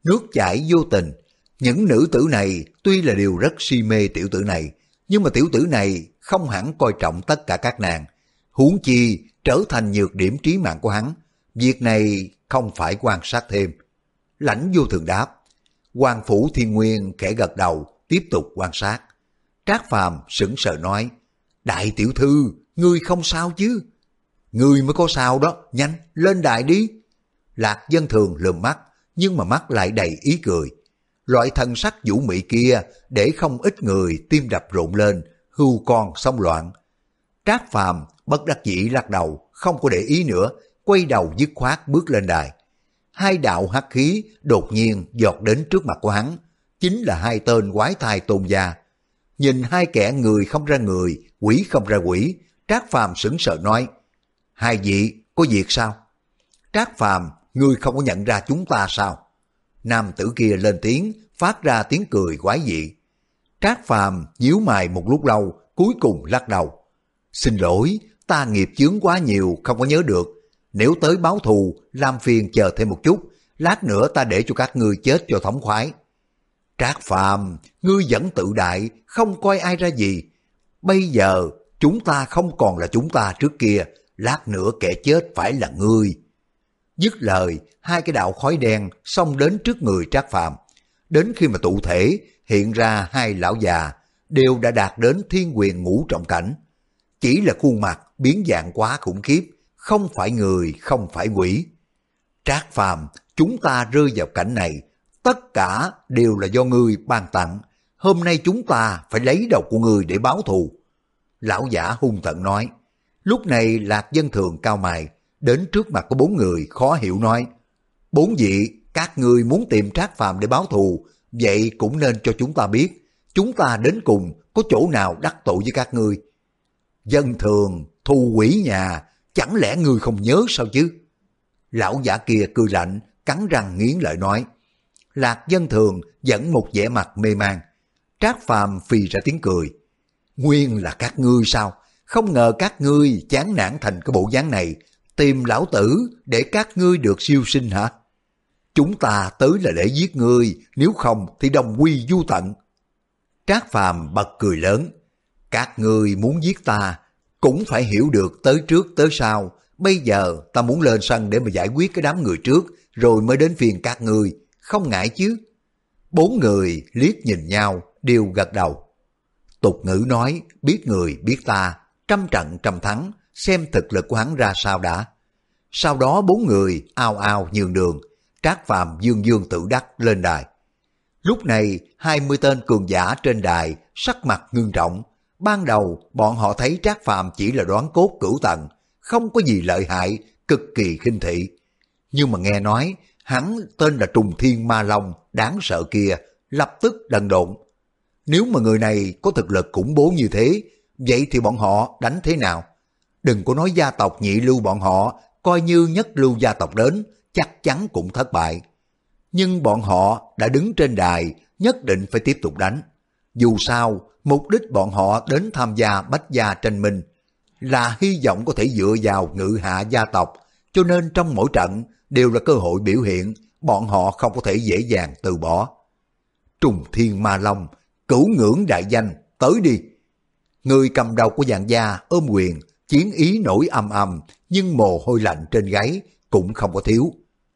nước chảy vô tình. Những nữ tử này tuy là đều rất si mê tiểu tử này, nhưng mà tiểu tử này không hẳn coi trọng tất cả các nàng. Huống chi trở thành nhược điểm trí mạng của hắn. Việc này không phải quan sát thêm. Lãnh Vô Thường đáp. Hoàng Phủ Thiên Nguyên khẽ gật đầu, tiếp tục quan sát. Trác Phàm sững sờ nói, đại tiểu thư, ngươi không sao chứ? Ngươi mới có sao đó, nhanh, lên đài đi. Lạc Dân Thường lườm mắt, nhưng mà mắt lại đầy ý cười. Loại thần sắc vũ mị kia để không ít người tim đập rộn lên, hưu con xông loạn. Trác Phàm bất đắc dĩ lắc đầu, không có để ý nữa, quay đầu dứt khoát bước lên đài. Hai đạo hắc khí đột nhiên giọt đến trước mặt của hắn, chính là hai tên quái thai tôn gia. Nhìn hai kẻ người không ra người, quỷ không ra quỷ, Trác Phàm sững sờ nói, hai vị có việc sao? Trác Phàm, ngươi không có nhận ra chúng ta sao? Nam tử kia lên tiếng, phát ra tiếng cười quái dị. Trác Phàm nhíu mày một lúc lâu, cuối cùng lắc đầu. Xin lỗi, ta nghiệp chướng quá nhiều, không có nhớ được. Nếu tới báo thù, làm phiền chờ thêm một chút, lát nữa ta để cho các ngươi chết cho thống khoái. Trác Phàm, ngươi vẫn tự đại, không coi ai ra gì. Bây giờ, chúng ta không còn là chúng ta trước kia, lát nữa kẻ chết phải là ngươi. Dứt lời, hai cái đạo khói đen xông đến trước người Trác Phàm. Đến khi mà tụ thể, hiện ra hai lão già, đều đã đạt đến thiên quyền ngũ trọng cảnh. Chỉ là khuôn mặt biến dạng quá khủng khiếp, không phải người, không phải quỷ. Trác Phàm, chúng ta rơi vào cảnh này, tất cả đều là do ngươi ban tặng. Hôm nay chúng ta phải lấy đầu của ngươi để báo thù. Lão giả hung tợn nói. Lúc này Lạc Dân Thường cao mày, đến trước mặt của bốn người khó hiểu nói. Bốn vị, các ngươi muốn tìm Trác Phàm để báo thù, vậy cũng nên cho chúng ta biết, chúng ta đến cùng có chỗ nào đắc tội với các ngươi. Dân Thường, thù quỷ nhà, chẳng lẽ ngươi không nhớ sao chứ? Lão giả kia cười lạnh, cắn răng nghiến lợi nói. Lạc Dân Thường vẫn một vẻ mặt mê man. Trác Phàm phì ra tiếng cười. Nguyên là các ngươi sao? Không ngờ các ngươi chán nản thành cái bộ dáng này, tìm lão tử để các ngươi được siêu sinh hả? Chúng ta tới là để giết ngươi, nếu không thì đồng quy vu tận. Trác Phàm bật cười lớn. Các ngươi muốn giết ta, cũng phải hiểu được tới trước tới sau. Bây giờ ta muốn lên sân để mà giải quyết cái đám người trước, rồi mới đến phiền các ngươi, không ngại chứ? Bốn người liếc nhìn nhau, đều gật đầu. Tục ngữ nói, biết người biết ta, trăm trận trăm thắng, xem thực lực của hắn ra sao đã. Sau đó bốn người ao ao nhường đường, Trác Phàm dương dương tự đắc lên đài. Lúc này, hai mươi tên cường giả trên đài, sắc mặt ngưng trọng. Ban đầu, bọn họ thấy Trác Phàm chỉ là đoán cốt cửu tầng, không có gì lợi hại, cực kỳ khinh thị. Nhưng mà nghe nói, hắn tên là Trùng Thiên Ma Long, đáng sợ kia, lập tức đần độn. Nếu mà người này có thực lực khủng bố như thế, vậy thì bọn họ đánh thế nào? Đừng có nói gia tộc nhị lưu bọn họ, coi như nhất lưu gia tộc đến, chắc chắn cũng thất bại. Nhưng bọn họ đã đứng trên đài, nhất định phải tiếp tục đánh. Dù sao, mục đích bọn họ đến tham gia bách gia tranh minh là hy vọng có thể dựa vào ngự hạ gia tộc, cho nên trong mỗi trận đều là cơ hội biểu hiện, bọn họ không có thể dễ dàng từ bỏ. Trùng Thiên Ma Long, cửu ngưỡng đại danh, tới đi. Người cầm đầu của Vạn Gia ôm quyền, chiến ý nổi âm âm, nhưng mồ hôi lạnh trên gáy cũng không có thiếu.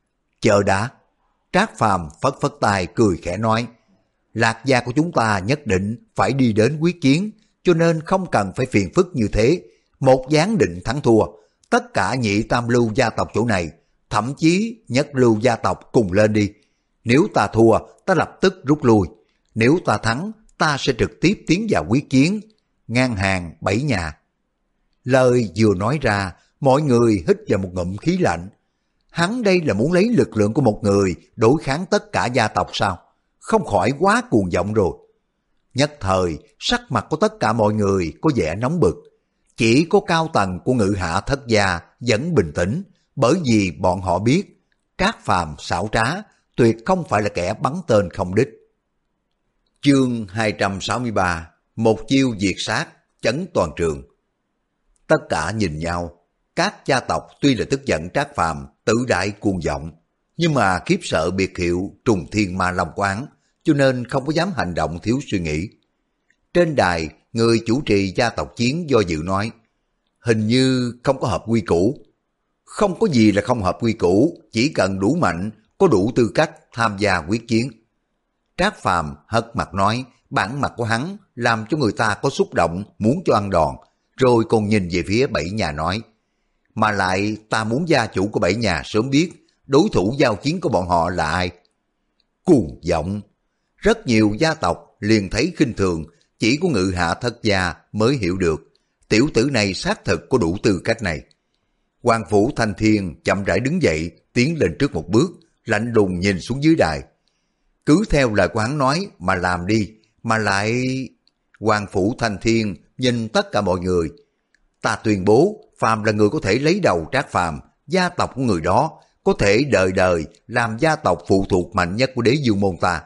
Chờ đã. Trác Phàm phất phất tay cười khẽ nói. Lạc gia của chúng ta nhất định phải đi đến quyết chiến, cho nên không cần phải phiền phức như thế. Một gián định thắng thua, tất cả nhị tam lưu gia tộc chỗ này, thậm chí nhất lưu gia tộc cùng lên đi. Nếu ta thua, ta lập tức rút lui. Nếu ta thắng, ta sẽ trực tiếp tiến vào quyết chiến, ngang hàng bảy nhà. Lời vừa nói ra, mọi người hít vào một ngụm khí lạnh. Hắn đây là muốn lấy lực lượng của một người đối kháng tất cả gia tộc sao? Không khỏi quá cuồng vọng rồi. Nhất thời, sắc mặt của tất cả mọi người có vẻ nóng bực. Chỉ có cao tầng của Ngự Hạ Thất Gia vẫn bình tĩnh, bởi vì bọn họ biết Trác Phàm xảo trá, tuyệt không phải là kẻ bắn tên không đích. Chương hai trăm sáu mươi ba, một chiêu diệt sát, chấn toàn trường. Tất cả nhìn nhau, các gia tộc tuy là tức giận Trác Phàm tự đại cuồng vọng, nhưng mà khiếp sợ biệt hiệu trùng thiên ma long quán, cho nên không có dám hành động thiếu suy nghĩ. Trên đài, người chủ trì gia tộc Chiến do dự nói, hình như không có hợp quy củ. Không có gì là không hợp quy củ, chỉ cần đủ mạnh, có đủ tư cách tham gia quyết chiến. Trác Phàm hất mặt nói, bản mặt của hắn làm cho người ta có xúc động muốn cho ăn đòn, rồi còn nhìn về phía Bảy Nhà nói, mà lại ta muốn gia chủ của Bảy Nhà sớm biết đối thủ giao chiến của bọn họ là ai. Cuồng vọng. Rất nhiều gia tộc liền thấy khinh thường, chỉ có Ngự Hạ Thất gia mới hiểu được, tiểu tử này xác thực có đủ tư cách này. Hoàng Phủ Thanh Thiên chậm rãi đứng dậy, tiến lên trước một bước, lạnh lùng nhìn xuống dưới đài. Cứ theo lời của hắn nói mà làm đi, mà lại... Hoàng Phủ Thanh Thiên nhìn tất cả mọi người. Ta tuyên bố, phàm là người có thể lấy đầu Trác Phàm, gia tộc của người đó có thể đời đời làm gia tộc phụ thuộc mạnh nhất của Đế Dương môn ta.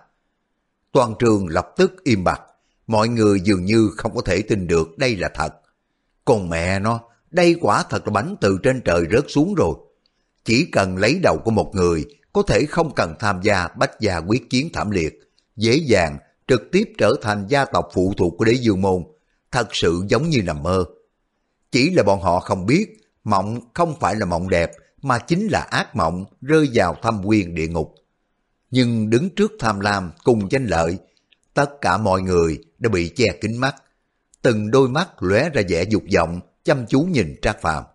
Toàn trường lập tức im bặt, mọi người dường như không có thể tin được đây là thật. Còn mẹ nó, đây quả thật là bánh từ trên trời rớt xuống rồi. Chỉ cần lấy đầu của một người, có thể không cần tham gia bách gia quyết chiến thảm liệt, dễ dàng trực tiếp trở thành gia tộc phụ thuộc của Đế Dương môn, thật sự giống như nằm mơ. Chỉ là bọn họ không biết, mộng không phải là mộng đẹp, mà chính là ác mộng rơi vào thâm quyên địa ngục. Nhưng đứng trước tham lam cùng danh lợi, tất cả mọi người đã bị che kín mắt, từng đôi mắt lóe ra vẻ dục vọng, chăm chú nhìn Trác Phàm.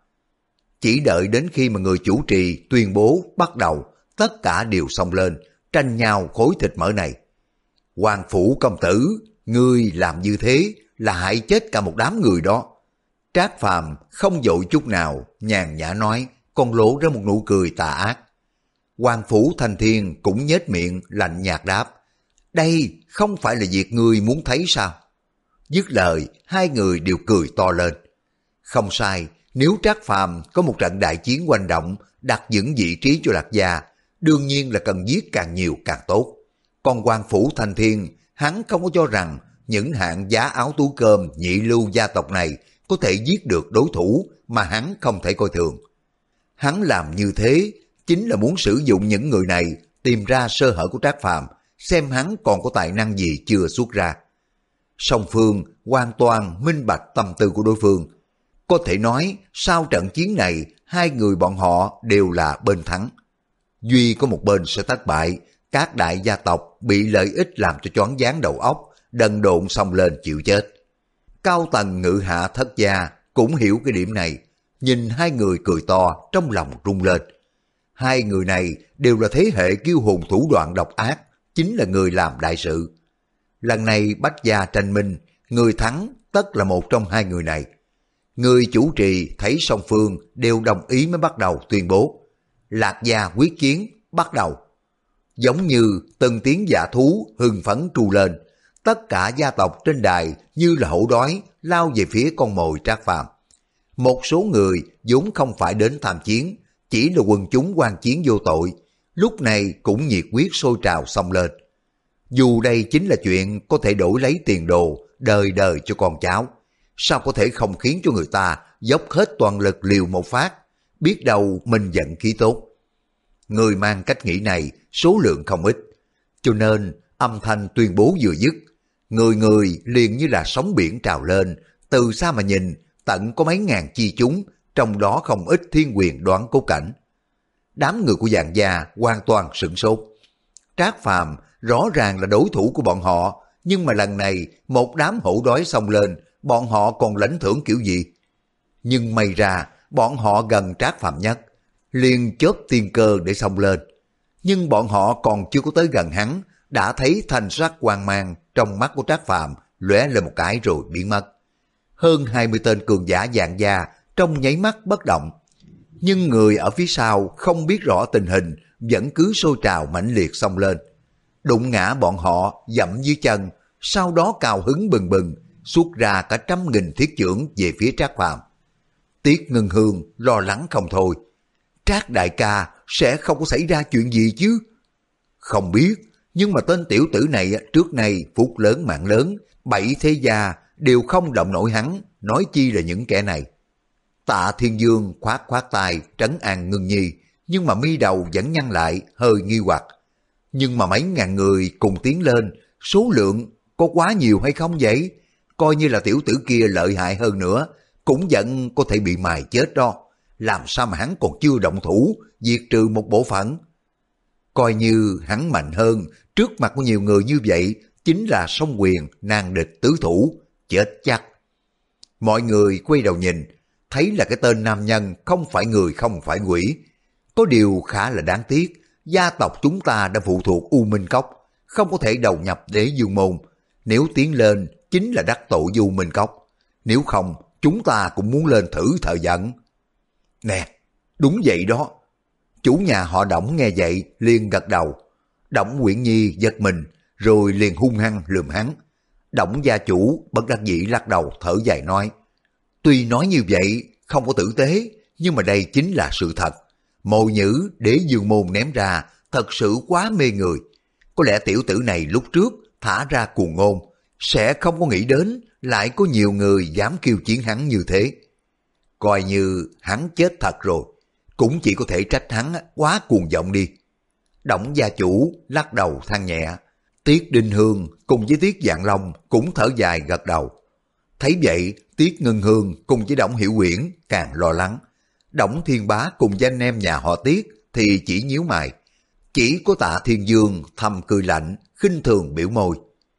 Chỉ đợi đến khi mà người chủ trì tuyên bố bắt đầu, tất cả đều xông lên, tranh nhau khối thịt mỡ này. Hoàng Phủ công tử, ngươi làm như thế là hại chết cả một đám người đó. Trác Phàm không vội chút nào, nhàn nhã nói, còn lộ ra một nụ cười tà ác. Hoàng Phủ Thanh Thiên cũng nhếch miệng lạnh nhạt đáp, đây không phải là việc ngươi muốn thấy sao? Dứt lời, hai người đều cười to lên. Không sai, nếu Trác Phàm có một trận đại chiến oanh động, đặt vững vị trí cho Lạc gia, đương nhiên là cần giết càng nhiều càng tốt. Còn Hoàng Phủ Thanh Thiên, hắn không có cho rằng những hạng giá áo túi cơm nhị lưu gia tộc này có thể giết được đối thủ mà hắn không thể coi thường. Hắn làm như thế chính là muốn sử dụng những người này tìm ra sơ hở của Trác Phàm, xem hắn còn có tài năng gì chưa xuất ra. Song phương hoàn toàn minh bạch tâm tư của đối phương. Có thể nói sau trận chiến này hai người bọn họ đều là bên thắng. Duy có một bên sẽ thất bại, các đại gia tộc bị lợi ích làm cho choáng váng đầu óc, đần độn xông lên chịu chết. Cao tầng Ngự Hạ Thất gia cũng hiểu cái điểm này, nhìn hai người cười to trong lòng rung lên. Hai người này đều là thế hệ kiêu hùng thủ đoạn độc ác, chính là người làm đại sự. Lần này bách gia tranh minh, người thắng tất là một trong hai người này. Người chủ trì thấy song phương đều đồng ý mới bắt đầu tuyên bố. Lạc gia quyết chiến, bắt đầu. Giống như từng tiếng dạ thú hưng phấn tru lên, tất cả gia tộc trên đài như là hổ đói lao về phía con mồi Trác Phàm. Một số người vốn không phải đến tham chiến, chỉ là quần chúng quan chiến vô tội, lúc này cũng nhiệt huyết sôi trào xông lên. Dù đây chính là chuyện có thể đổi lấy tiền đồ đời đời cho con cháu, sao có thể không khiến cho người ta dốc hết toàn lực liều một phát, biết đâu mình giận khí tốt. Người mang cách nghĩ này số lượng không ít, cho nên âm thanh tuyên bố vừa dứt, người người liền như là sóng biển trào lên, từ xa mà nhìn tận có mấy ngàn chi chúng, trong đó không ít thiên quyền đoán cốt cảnh. Đám người của Vạn gia hoàn toàn sửng sốt. Trác Phàm rõ ràng là đối thủ của bọn họ, nhưng mà lần này một đám hổ đói xông lên, bọn họ còn lãnh thưởng kiểu gì? Nhưng may ra bọn họ gần Trác Phàm nhất, liền chớp tiên cơ để xông lên. Nhưng bọn họ còn chưa có tới gần hắn, đã thấy thanh sắc quang mang trong mắt của Trác Phàm lóe lên một cái rồi biến mất. Hơn hai mươi tên cường giả Vạn gia trong nháy mắt bất động. Nhưng người ở phía sau không biết rõ tình hình, vẫn cứ sôi trào mãnh liệt xông lên. Đụng ngã bọn họ dẫm dưới chân, sau đó cao hứng bừng bừng, xuất ra cả trăm nghìn thiết chưởng về phía Trác Phàm. Tiết Ngân Hương lo lắng không thôi. Trác đại ca sẽ không có xảy ra chuyện gì chứ? Không biết, nhưng mà tên tiểu tử này trước nay phúc lớn mạng lớn, bảy thế gia đều không động nổi hắn, nói chi là những kẻ này. Tạ Thiên Dương khoát khoát tay trấn an Ngưng Nhi, nhưng mà mi đầu vẫn nhăn lại hơi nghi hoặc. Nhưng mà mấy ngàn người cùng tiến lên, số lượng có quá nhiều hay không vậy? Coi như là tiểu tử kia lợi hại hơn nữa, cũng vẫn có thể bị mài chết đó. Làm sao mà hắn còn chưa động thủ, diệt trừ một bộ phận? Coi như hắn mạnh hơn, trước mặt của nhiều người như vậy, chính là song quyền, nan địch tứ thủ, chết chắc. Mọi người quay đầu nhìn, thấy là cái tên nam nhân không phải người không phải quỷ. Có điều khá là đáng tiếc, gia tộc chúng ta đã phụ thuộc U Minh Cốc, không có thể đầu nhập Đế Dương Môn. Nếu tiến lên, chính là đắc tội U Minh Cốc. Nếu không, chúng ta cũng muốn lên thử thợ giận. Nè, đúng vậy đó. Chủ nhà họ Đổng nghe vậy, liền gật đầu. Đổng Uyển Nhi giật mình, rồi liền hung hăng lườm hắn. Đổng gia chủ bất đắc dĩ lắc đầu thở dài nói. Tuy nói như vậy, không có tử tế, nhưng mà đây chính là sự thật. Mồi nhữ Đế Dương Môn ném ra, thật sự quá mê người. Có lẽ tiểu tử này lúc trước thả ra cuồng ngôn, sẽ không có nghĩ đến lại có nhiều người dám kêu chiến hắn như thế. Coi như hắn chết thật rồi, cũng chỉ có thể trách hắn quá cuồng vọng đi. Đổng gia chủ lắc đầu than nhẹ. Tiết Đinh Hương cùng với Tiết Vạn Long cũng thở dài gật đầu. Thấy vậy, Tiết Ngân Hương cùng với Đổng Hiểu Uyển càng lo lắng. Đổng Thiên Bá cùng với anh em nhà họ Tiết thì chỉ nhíu mày. Chỉ có Tạ Thiên Dương thầm cười lạnh, khinh thường biểu môi.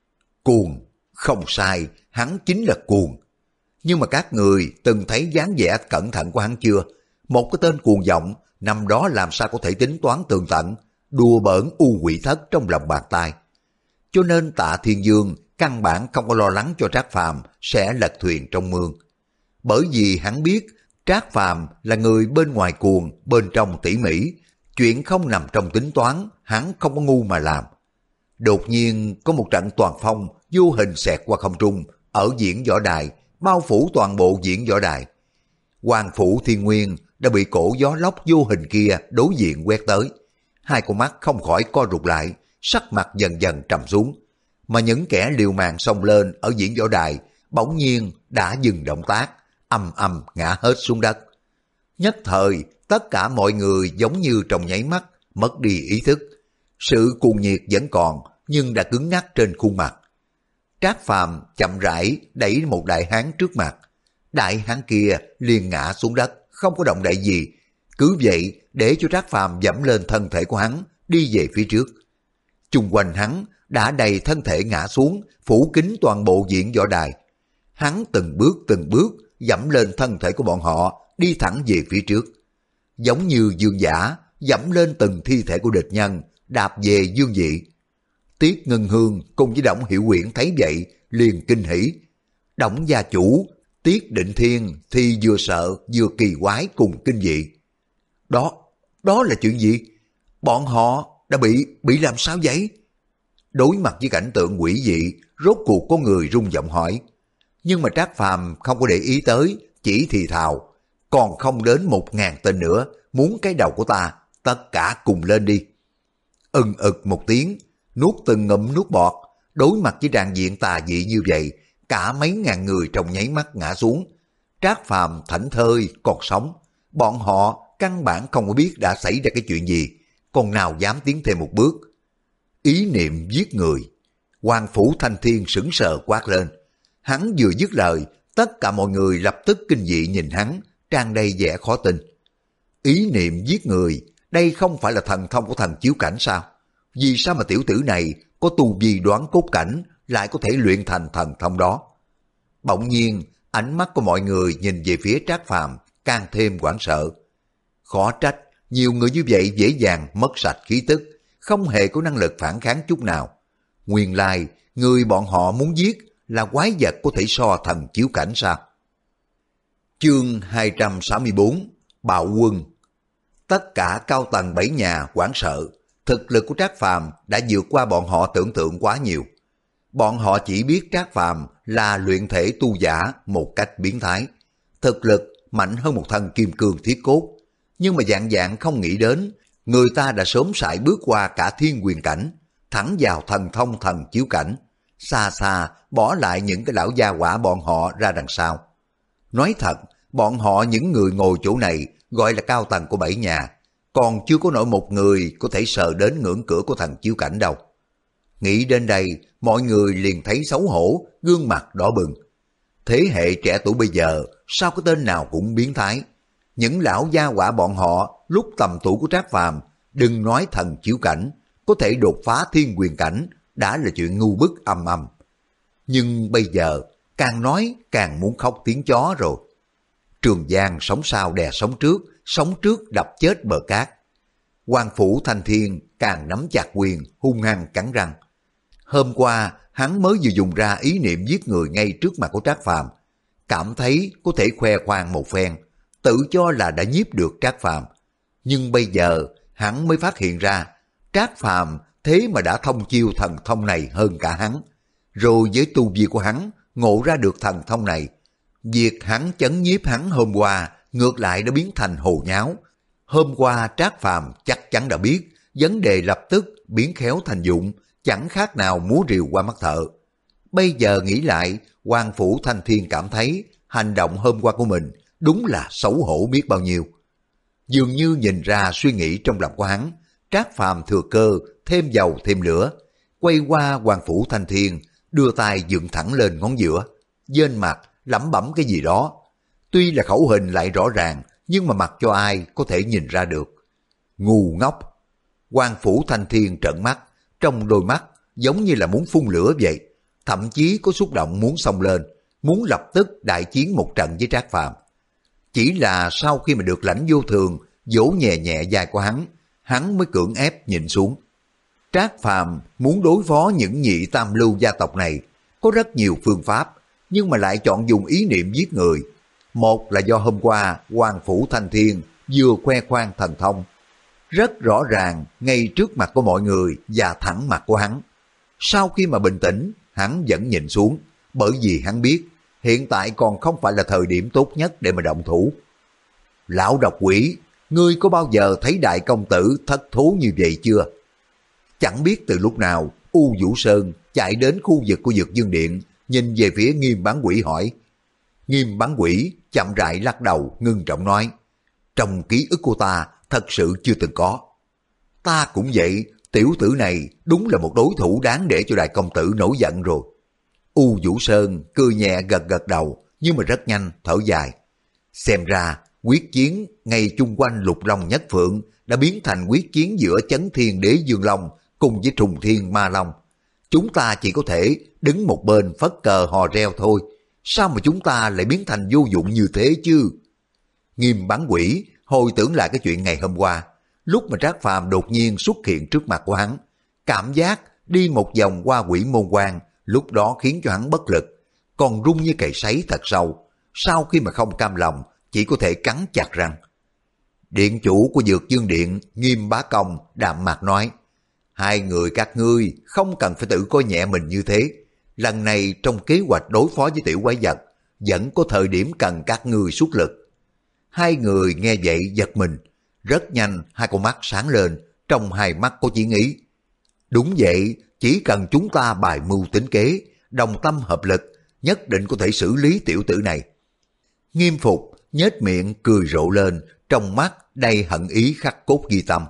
Cuồng, không sai, hắn chính là cuồng. Nhưng mà các người từng thấy dáng vẻ cẩn thận của hắn chưa? Một cái tên cuồng vọng, năm đó làm sao có thể tính toán tường tận, đùa bỡn u quỷ thất trong lòng bàn tay. Cho nên Tạ Thiên Dương căn bản không có lo lắng cho Trác Phàm sẽ lật thuyền trong mương. Bởi vì hắn biết Trác Phàm là người bên ngoài cuồng, bên trong tỉ mỉ, chuyện không nằm trong tính toán, hắn không có ngu mà làm. Đột nhiên có một trận toàn phong vô hình xẹt qua không trung, ở diễn võ đài, bao phủ toàn bộ diễn võ đài. Hoàng phủ Thiên Nguyên đã bị cổ gió lốc vô hình kia đối diện quét tới. Hai con mắt không khỏi co rụt lại, sắc mặt dần dần trầm xuống. Mà những kẻ liều mạng xông lên ở diễn võ đài, bỗng nhiên đã dừng động tác, ầm ầm ngã hết xuống đất. Nhất thời, tất cả mọi người giống như trong nháy mắt, mất đi ý thức. Sự cuồng nhiệt vẫn còn, nhưng đã cứng ngắc trên khuôn mặt. Trác Phàm chậm rãi đẩy một đại hán trước mặt. Đại hán kia liền ngã xuống đất, không có động đậy gì. Cứ vậy để cho Trác Phàm dẫm lên thân thể của hắn, đi về phía trước. Chung quanh hắn đã đầy thân thể ngã xuống, phủ kín toàn bộ diễn võ đài. Hắn từng bước từng bước dẫm lên thân thể của bọn họ, đi thẳng về phía trước. Giống như dương giả, dẫm lên từng thi thể của địch nhân, đạp về dương vị. Tiết Ngân Hương cùng với Đổng Hiểu Uyển thấy vậy, liền kinh hỉ. Đổng gia chủ, Tiết Định Thiên thì vừa sợ vừa kỳ quái cùng kinh dị. Đó, đó là chuyện gì? Bọn họ đã bị, bị làm sao vậy? Đối mặt với cảnh tượng quỷ dị, rốt cuộc có người rung giọng hỏi. Nhưng mà Trác Phàm không có để ý tới, chỉ thì thào. Còn không đến một ngàn tên nữa, muốn cái đầu của ta, tất cả cùng lên đi. Ừng ực một tiếng, nuốt từng ngụm nuốt bọt, đối mặt với tràng diện tà dị như vậy, cả mấy ngàn người trong nháy mắt ngã xuống. Trác Phàm thảnh thơi còn sống, bọn họ căn bản không có biết đã xảy ra cái chuyện gì, còn nào dám tiến thêm một bước. Ý niệm giết người, Hoàng phủ Thanh Thiên sững sờ quát lên. Hắn vừa dứt lời, tất cả mọi người lập tức kinh dị nhìn hắn, tràn đầy vẻ khó tin. Ý niệm giết người, đây không phải là thần thông của thần chiếu cảnh sao? Vì sao mà tiểu tử này có tu vi đoán cốt cảnh lại có thể luyện thành thần thông đó? Bỗng nhiên, ánh mắt của mọi người nhìn về phía Trác Phàm càng thêm hoảng sợ. Khó trách, nhiều người như vậy dễ dàng mất sạch khí tức, không hề có năng lực phản kháng chút nào. Nguyên lai, người bọn họ muốn giết là quái vật có thể so thần chiếu cảnh sao? Chương hai trăm sáu mươi bốn, Bạo Quân. Tất cả cao tầng bảy nhà hoảng sợ, thực lực của Trác Phàm đã vượt qua bọn họ tưởng tượng quá nhiều. Bọn họ chỉ biết Trác Phàm là luyện thể tu giả một cách biến thái, thực lực mạnh hơn một thân kim cương thiết cốt, nhưng mà dạng dạng không nghĩ đến, người ta đã sớm sải bước qua cả thiên quyền cảnh, thẳng vào thần thông thần chiếu cảnh, xa xa bỏ lại những cái lão gia quả bọn họ ra đằng sau. Nói thật, bọn họ những người ngồi chỗ này gọi là cao tầng của bảy nhà, còn chưa có nổi một người có thể sờ đến ngưỡng cửa của thần chiếu cảnh đâu. Nghĩ đến đây, mọi người liền thấy xấu hổ, gương mặt đỏ bừng. Thế hệ trẻ tuổi bây giờ, sao cái tên nào cũng biến thái. Những lão gia hỏa bọn họ lúc tầm tuổi của Trác Phàm, đừng nói thần chiếu cảnh, có thể đột phá thiên quyền cảnh, đã là chuyện ngu bức âm âm. Nhưng bây giờ, càng nói càng muốn khóc tiếng chó rồi. Trường Giang sống sau đè sống trước, sống trước đập chết bờ cát. Hoàng Phủ Thanh Thiên càng nắm chặt quyền, hung hăng cắn răng. Hôm qua, hắn mới vừa dùng ra ý niệm giết người ngay trước mặt của Trác Phàm, cảm thấy có thể khoe khoang một phen, tự cho là đã nhiếp được Trác Phàm. Nhưng bây giờ, hắn mới phát hiện ra, Trác Phàm thế mà đã thông chiêu thần thông này hơn cả hắn. Rồi với tu vi của hắn, ngộ ra được thần thông này. Việc hắn chấn nhiếp hắn hôm qua, ngược lại đã biến thành hồ nháo. Hôm qua Trác Phàm chắc chắn đã biết, vấn đề lập tức biến khéo thành dụng, chẳng khác nào múa rìu qua mắt thợ. Bây giờ nghĩ lại, Hoàng Phủ Thanh Thiên cảm thấy hành động hôm qua của mình đúng là xấu hổ biết bao nhiêu. Dường như nhìn ra suy nghĩ trong lòng của hắn, Trác Phàm thừa cơ thêm dầu thêm lửa, quay qua Hoàng Phủ Thanh Thiên, đưa tay dựng thẳng lên ngón giữa, trên mặt lẩm bẩm cái gì đó. Tuy là khẩu hình lại rõ ràng, nhưng mà mặc cho ai có thể nhìn ra được. Ngu ngốc! Hoàng Phủ Thanh Thiên trợn mắt, trong đôi mắt giống như là muốn phun lửa vậy, thậm chí có xúc động muốn xông lên, muốn lập tức đại chiến một trận với Trác Phàm. Chỉ là sau khi mà được Lãnh Vô Thường vỗ nhẹ nhẹ vai của hắn, hắn mới cưỡng ép nhìn xuống. Trác Phàm muốn đối phó những nhị tam lưu gia tộc này, có rất nhiều phương pháp, nhưng mà lại chọn dùng ý niệm giết người. Một là do hôm qua Hoàng Phủ Thanh Thiên vừa khoe khoang thần thông, rất rõ ràng ngay trước mặt của mọi người và thẳng mặt của hắn. Sau khi mà bình tĩnh, hắn vẫn nhìn xuống, bởi vì hắn biết hiện tại còn không phải là thời điểm tốt nhất để mà động thủ. Lão độc quỷ, ngươi có bao giờ thấy đại công tử thất thố như vậy chưa? Chẳng biết từ lúc nào, U Vũ Sơn chạy đến khu vực của Dược Dương Điện, nhìn về phía Nghiêm Bán Quỷ hỏi. Nghiêm Bán Quỷ chậm rãi lắc đầu, ngưng trọng nói, trong ký ức của ta thật sự chưa từng có. Ta cũng vậy, tiểu tử này đúng là một đối thủ đáng để cho đại công tử nổi giận rồi. U Vũ Sơn cười nhẹ gật gật đầu, nhưng mà rất nhanh thở dài. Xem ra quyết chiến ngay chung quanh Lục Long Nhất Phượng đã biến thành quyết chiến giữa Chấn Thiên Đế Dương Long cùng với Trùng Thiên Ma Long. Chúng ta chỉ có thể đứng một bên phất cờ hò reo thôi. Sao mà chúng ta lại biến thành vô dụng như thế chứ? Nghiêm Bán Quỷ hồi tưởng lại cái chuyện ngày hôm qua, lúc mà Trác Phàm đột nhiên xuất hiện trước mặt của hắn, cảm giác đi một vòng qua Quỷ Môn Quan, lúc đó khiến cho hắn bất lực, còn rung như cày sấy thật sâu. Sau khi mà không cam lòng, chỉ có thể cắn chặt răng. Điện chủ của Dược Dương Điện, Nghiêm Bá Công, đạm mạc nói, hai người các ngươi không cần phải tự coi nhẹ mình như thế. Lần này trong kế hoạch đối phó với tiểu quái vật, vẫn có thời điểm cần các ngươi xuất lực. Hai người nghe vậy giật mình, rất nhanh hai con mắt sáng lên, trong hai mắt có chiến ý. Đúng vậy, chỉ cần chúng ta bài mưu tính kế, đồng tâm hợp lực, nhất định có thể xử lý tiểu tử này. Nghiêm Phục nhếch miệng cười rộ lên, trong mắt đầy hận ý khắc cốt ghi tâm.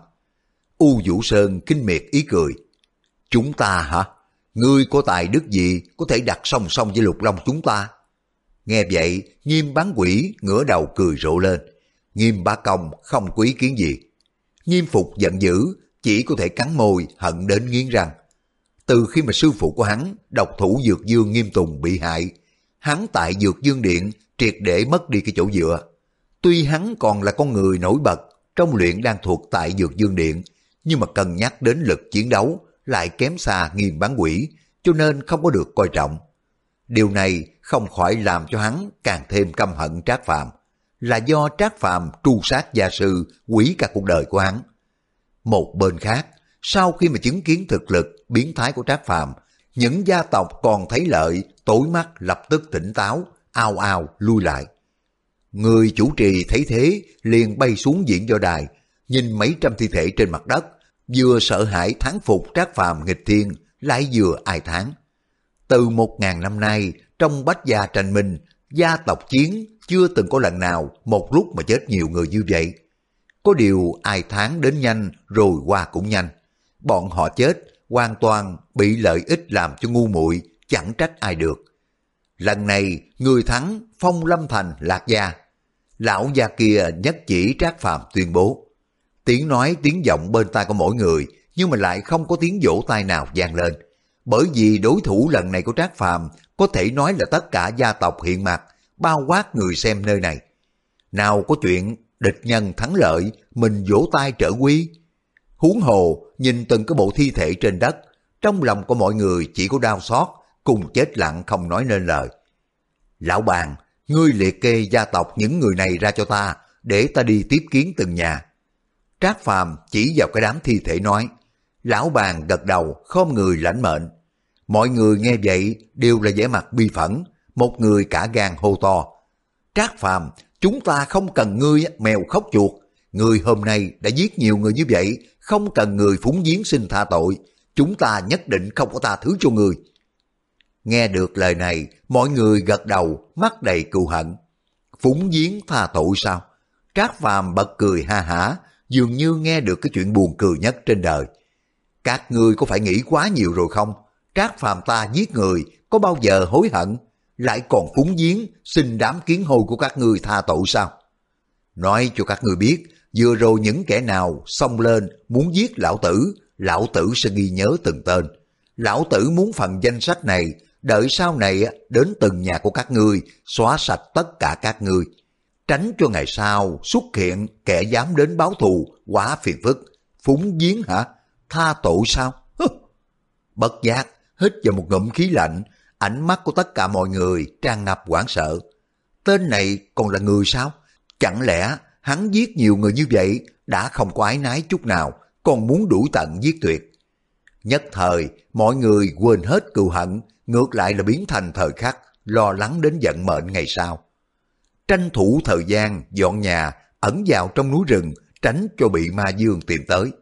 U Vũ Sơn kinh miệt ý cười. Chúng ta hả? Ngươi có tài đức gì có thể đặt song song với Lục Long chúng ta? Nghe vậy, Nghiêm Bán Quỷ ngửa đầu cười rộ lên. Nghiêm Bá Công không có ý kiến gì. Nghiêm Phục giận dữ, chỉ có thể cắn môi hận đến nghiến răng. Từ khi mà sư phụ của hắn, độc thủ Dược Dương Nghiêm Tùng bị hại, hắn tại Dược Dương Điện triệt để mất đi cái chỗ dựa. Tuy hắn còn là con người nổi bật trong luyện đan thuật tại Dược Dương Điện, nhưng mà cân nhắc đến lực chiến đấu lại kém xa Nghiêm Bán Quỷ, cho nên không có được coi trọng. Điều này không khỏi làm cho hắn càng thêm căm hận Trác Phàm, là do Trác Phàm tru sát gia sư, hủy cả cuộc đời của hắn. Một bên khác, sau khi mà chứng kiến thực lực biến thái của Trác Phàm, những gia tộc còn thấy lợi, tối mắt lập tức tỉnh táo, ao ao lui lại. Người chủ trì thấy thế liền bay xuống diễn võ đài, nhìn mấy trăm thi thể trên mặt đất, vừa sợ hãi thán phục Trác Phàm nghịch thiên, lại vừa ai thán. Từ một ngàn năm nay, trong Bách gia tranh minh, gia tộc chiến chưa từng có lần nào một lúc mà chết nhiều người như vậy. có điều ai tháng đến nhanh rồi qua cũng nhanh. Bọn họ chết hoàn toàn bị lợi ích làm cho ngu muội, chẳng trách ai được. Lần này người thắng Phong Lâm Thành Lạc Gia. Lão gia kia nhất chỉ Trác Phàm tuyên bố. Tiếng nói tiếng vọng bên tai của mỗi người, nhưng mà lại không có tiếng vỗ tay nào vang lên. Bởi vì đối thủ lần này của Trác Phàm có thể nói là tất cả gia tộc hiện mặt, bao quát người xem nơi này. Nào có chuyện địch nhân thắng lợi, mình vỗ tay trợ quy. Huống hồ nhìn từng cái bộ thi thể trên đất, trong lòng của mọi người chỉ có đau xót, cùng chết lặng không nói nên lời. Lão Bàn, ngươi liệt kê gia tộc những người này ra cho ta, để ta đi tiếp kiến từng nhà. Trác Phàm chỉ vào cái đám thi thể nói. Lão Bàn gật đầu, khom người lãnh mệnh. Mọi người nghe vậy đều là vẻ mặt bi phẫn, một người cả gan hô to. Trác Phàm, chúng ta không cần ngươi mèo khóc chuột. Ngươi hôm nay đã giết nhiều người như vậy, không cần người phúng viếng xin tha tội. Chúng ta nhất định không có tha thứ cho ngươi. Nghe được lời này, mọi người gật đầu, mắt đầy cừu hận. Phúng viếng tha tội sao? Trác Phàm bật cười ha hả, dường như nghe được cái chuyện buồn cười nhất trên đời. Các ngươi có phải nghĩ quá nhiều rồi không? Trác Phàm ta giết người, có bao giờ hối hận? Lại còn phúng viếng, xin đám kiến hôi của các ngươi tha tội sao? Nói cho các ngươi biết, vừa rồi những kẻ nào xông lên muốn giết lão tử, lão tử sẽ ghi nhớ từng tên. Lão tử muốn phần danh sách này, đợi sau này đến từng nhà của các ngươi, xóa sạch tất cả các ngươi. Tránh cho ngày sau xuất hiện kẻ dám đến báo thù, quá phiền phức. Phúng viếng hả? Tha tội sao? Bất giác, hít vào một ngụm khí lạnh, ánh mắt của tất cả mọi người tràn ngập hoảng sợ. Tên này còn là người sao? Chẳng lẽ hắn giết nhiều người như vậy, đã không có ái nái chút nào, còn muốn đuổi tận giết tuyệt? Nhất thời, mọi người quên hết cừu hận, ngược lại là biến thành thời khắc, lo lắng đến vận mệnh ngày sau. Tranh thủ thời gian, dọn nhà, ẩn vào trong núi rừng, tránh cho bị ma dương tìm tới.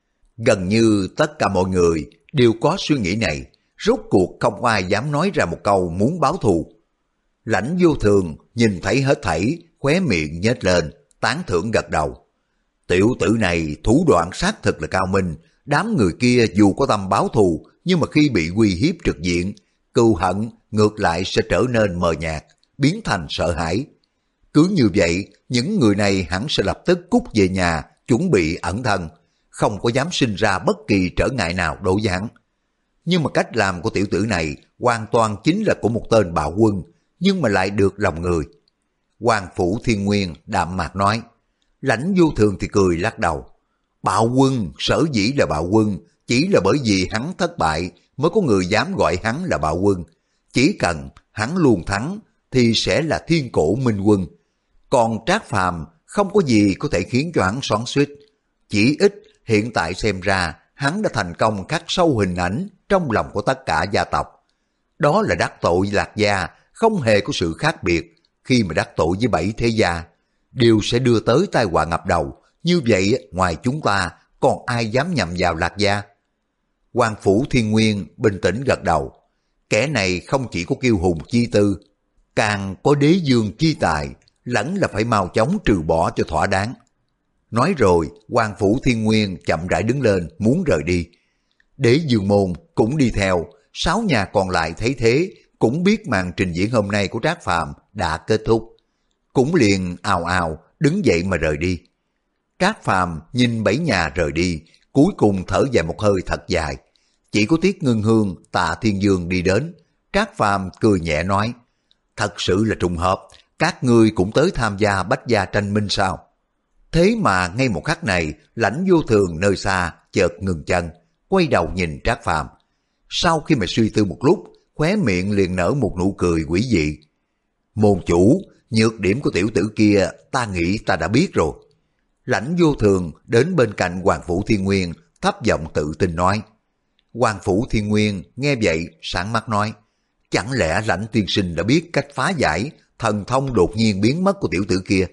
Gần như tất cả mọi người đều có suy nghĩ này, rốt cuộc không ai dám nói ra một câu muốn báo thù. Lãnh Vô Thường nhìn thấy hết thảy, khóe miệng nhếch lên, tán thưởng gật đầu. Tiểu tử này thủ đoạn xác thực là cao minh, đám người kia dù có tâm báo thù, nhưng mà khi bị uy hiếp trực diện, cừu hận ngược lại sẽ trở nên mờ nhạt, biến thành sợ hãi. Cứ như vậy, những người này hẳn sẽ lập tức cút về nhà, chuẩn bị ẩn thân, không có dám sinh ra bất kỳ trở ngại nào đối với hắn. Nhưng mà cách làm của tiểu tử này hoàn toàn chính là của một tên bạo quân, nhưng mà lại được lòng người. Hoàng Phủ Thiên Nguyên đạm mạc nói. Lãnh Vô Thường thì cười lắc đầu. Bạo quân sở dĩ là bạo quân, chỉ là bởi vì hắn thất bại mới có người dám gọi hắn là bạo quân. Chỉ cần hắn luôn thắng thì sẽ là thiên cổ minh quân. Còn Trác Phàm không có gì có thể khiến cho hắn xoắn xuýt. Chỉ ít hiện tại xem ra hắn đã thành công khắc sâu hình ảnh trong lòng của tất cả gia tộc. Đó là đắc tội Lạc Gia, không hề có sự khác biệt. Khi mà đắc tội với bảy thế gia, đều sẽ đưa tới tai họa ngập đầu. Như vậy ngoài chúng ta còn ai dám nhầm vào Lạc Gia? Hoàng Phủ Thiên Nguyên bình tĩnh gật đầu. Kẻ này không chỉ có kiêu hùng chi tư, càng có đế dương chi tài, lẫn là phải mau chóng trừ bỏ cho thỏa đáng. Nói rồi, Hoàng Phủ Thiên Nguyên chậm rãi đứng lên muốn rời đi. Đế Dương Môn cũng đi theo, sáu nhà còn lại thấy thế, cũng biết màn trình diễn hôm nay của Trác Phàm đã kết thúc. Cũng liền ào ào đứng dậy mà rời đi. Trác Phàm nhìn bảy nhà rời đi, cuối cùng thở dài một hơi thật dài. Chỉ có Tiết Ngưng Hương, Tạ Thiên Dương đi đến. Trác Phàm cười nhẹ nói, thật sự là trùng hợp, các ngươi cũng tới tham gia bách gia tranh minh sao? Thế mà ngay một khắc này, Lãnh Vô Thường nơi xa chợt ngừng chân, quay đầu nhìn Trác Phàm. Sau khi mà suy tư một lúc, khóe miệng liền nở một nụ cười quỷ dị. Môn chủ, nhược điểm của tiểu tử kia ta nghĩ ta đã biết rồi. Lãnh Vô Thường đến bên cạnh Hoàng Phủ Thiên Nguyên, thấp giọng tự tin nói. Hoàng Phủ Thiên Nguyên nghe vậy sáng mắt nói, chẳng lẽ Lãnh tiên sinh đã biết cách phá giải thần thông đột nhiên biến mất của tiểu tử kia?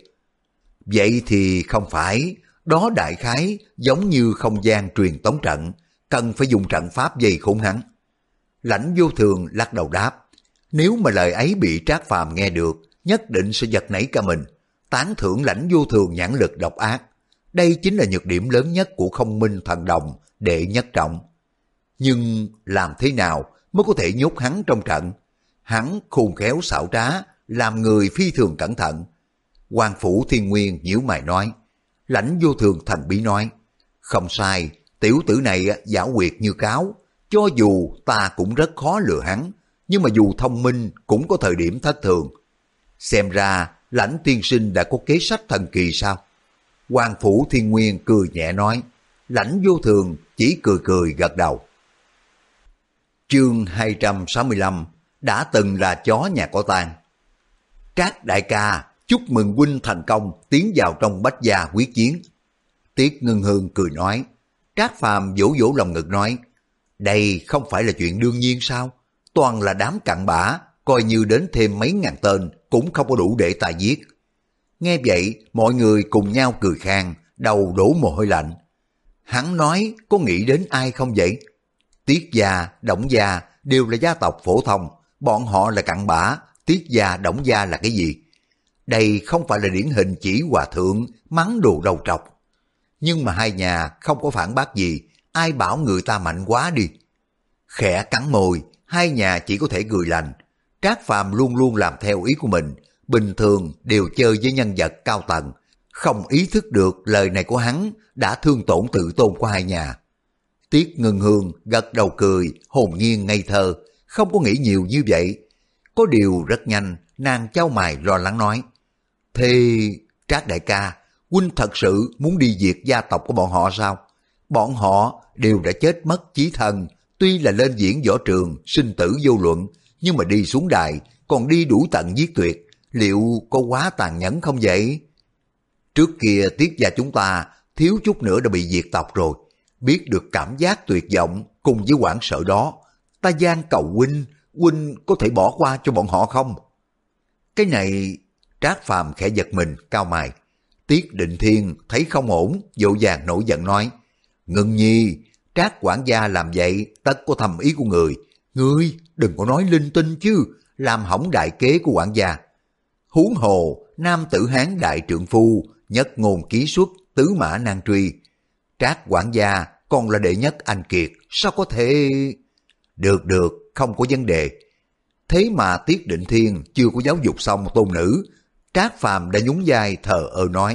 Vậy thì không phải, đó đại khái giống như không gian truyền tống trận, cần phải dùng trận pháp dây khốn hắn. Lãnh Vô Thường lắc đầu đáp, nếu mà lời ấy bị Trác Phàm nghe được, nhất định sẽ giật nảy cả mình, tán thưởng Lãnh Vô Thường nhãn lực độc ác. Đây chính là nhược điểm lớn nhất của Không Minh Thần Đồng đệ nhất trọng. Nhưng làm thế nào mới có thể nhốt hắn trong trận? Hắn khôn khéo xảo trá, làm người phi thường cẩn thận. Hoàng Phủ Thiên Nguyên nhíu mày nói. Lãnh Vô Thường thần bí nói. Không sai, tiểu tử này giả quyệt như cáo. Cho dù ta cũng rất khó lừa hắn, nhưng mà dù thông minh cũng có thời điểm thất thường. Xem ra Lãnh tiên sinh đã có kế sách thần kỳ sao? Hoàng Phủ Thiên Nguyên cười nhẹ nói. Lãnh Vô Thường chỉ cười cười gật đầu. Chương hai trăm sáu mươi lăm. Đã từng là chó nhà có tang. Trác đại ca, chúc mừng huynh thành công tiến vào trong Bách Gia quyết chiến. Tiết Ngân Hương cười nói. Trác Phàm vỗ vỗ lòng ngực nói. Đây không phải là chuyện đương nhiên sao? Toàn là đám cặn bã, coi như đến thêm mấy ngàn tên cũng không có đủ để ta giết. Nghe vậy, mọi người cùng nhau cười khang, đầu đổ mồ hôi lạnh. Hắn nói có nghĩ đến ai không vậy? Tiết gia, Đổng gia đều là gia tộc phổ thông, bọn họ là cặn bã, Tiết gia, Đổng gia là cái gì? Đây không phải là điển hình chỉ hòa thượng mắng đồ đầu trọc. Nhưng mà hai nhà không có phản bác gì, ai bảo người ta mạnh quá đi. Khẽ cắn môi, hai nhà chỉ có thể cười lành. Trác Phàm luôn luôn làm theo ý của mình, bình thường đều chơi với nhân vật cao tầng, không ý thức được lời này của hắn đã thương tổn tự tôn của hai nhà. Tiết Ngân Hương gật đầu cười, hồn nhiên ngây thơ, không có nghĩ nhiều như vậy. Có điều rất nhanh, nàng chau mày lo lắng nói. Thế Trác đại ca, huynh thật sự muốn đi diệt gia tộc của bọn họ sao? Bọn họ đều đã chết mất chí thân, tuy là lên diễn võ trường, sinh tử vô luận, nhưng mà đi xuống đài, còn đi đuổi tận giết tuyệt, liệu có quá tàn nhẫn không vậy? Trước kia Tiết gia chúng ta thiếu chút nữa đã bị diệt tộc rồi, biết được cảm giác tuyệt vọng cùng với hoảng sợ đó, ta van cầu huynh, huynh có thể bỏ qua cho bọn họ không? Cái này, Trác Phàm khẽ giật mình, cau mày. Tiết Định Thiên thấy không ổn, vội vàng nổi giận nói. Ngân Nhi, Trác quản gia làm vậy tất có thầm ý của người. Ngươi đừng có nói linh tinh chứ, làm hỏng đại kế của quản gia. Huống hồ, nam tử Hán đại trượng phu, nhất ngôn ký xuất, tứ mã nan truy. Trác quản gia còn là đệ nhất anh kiệt, sao có thể... Được được, không có vấn đề. Thế mà Tiết Định Thiên chưa có giáo dục xong tôn nữ, Trác Phàm đã nhún vai thờ ơ nói.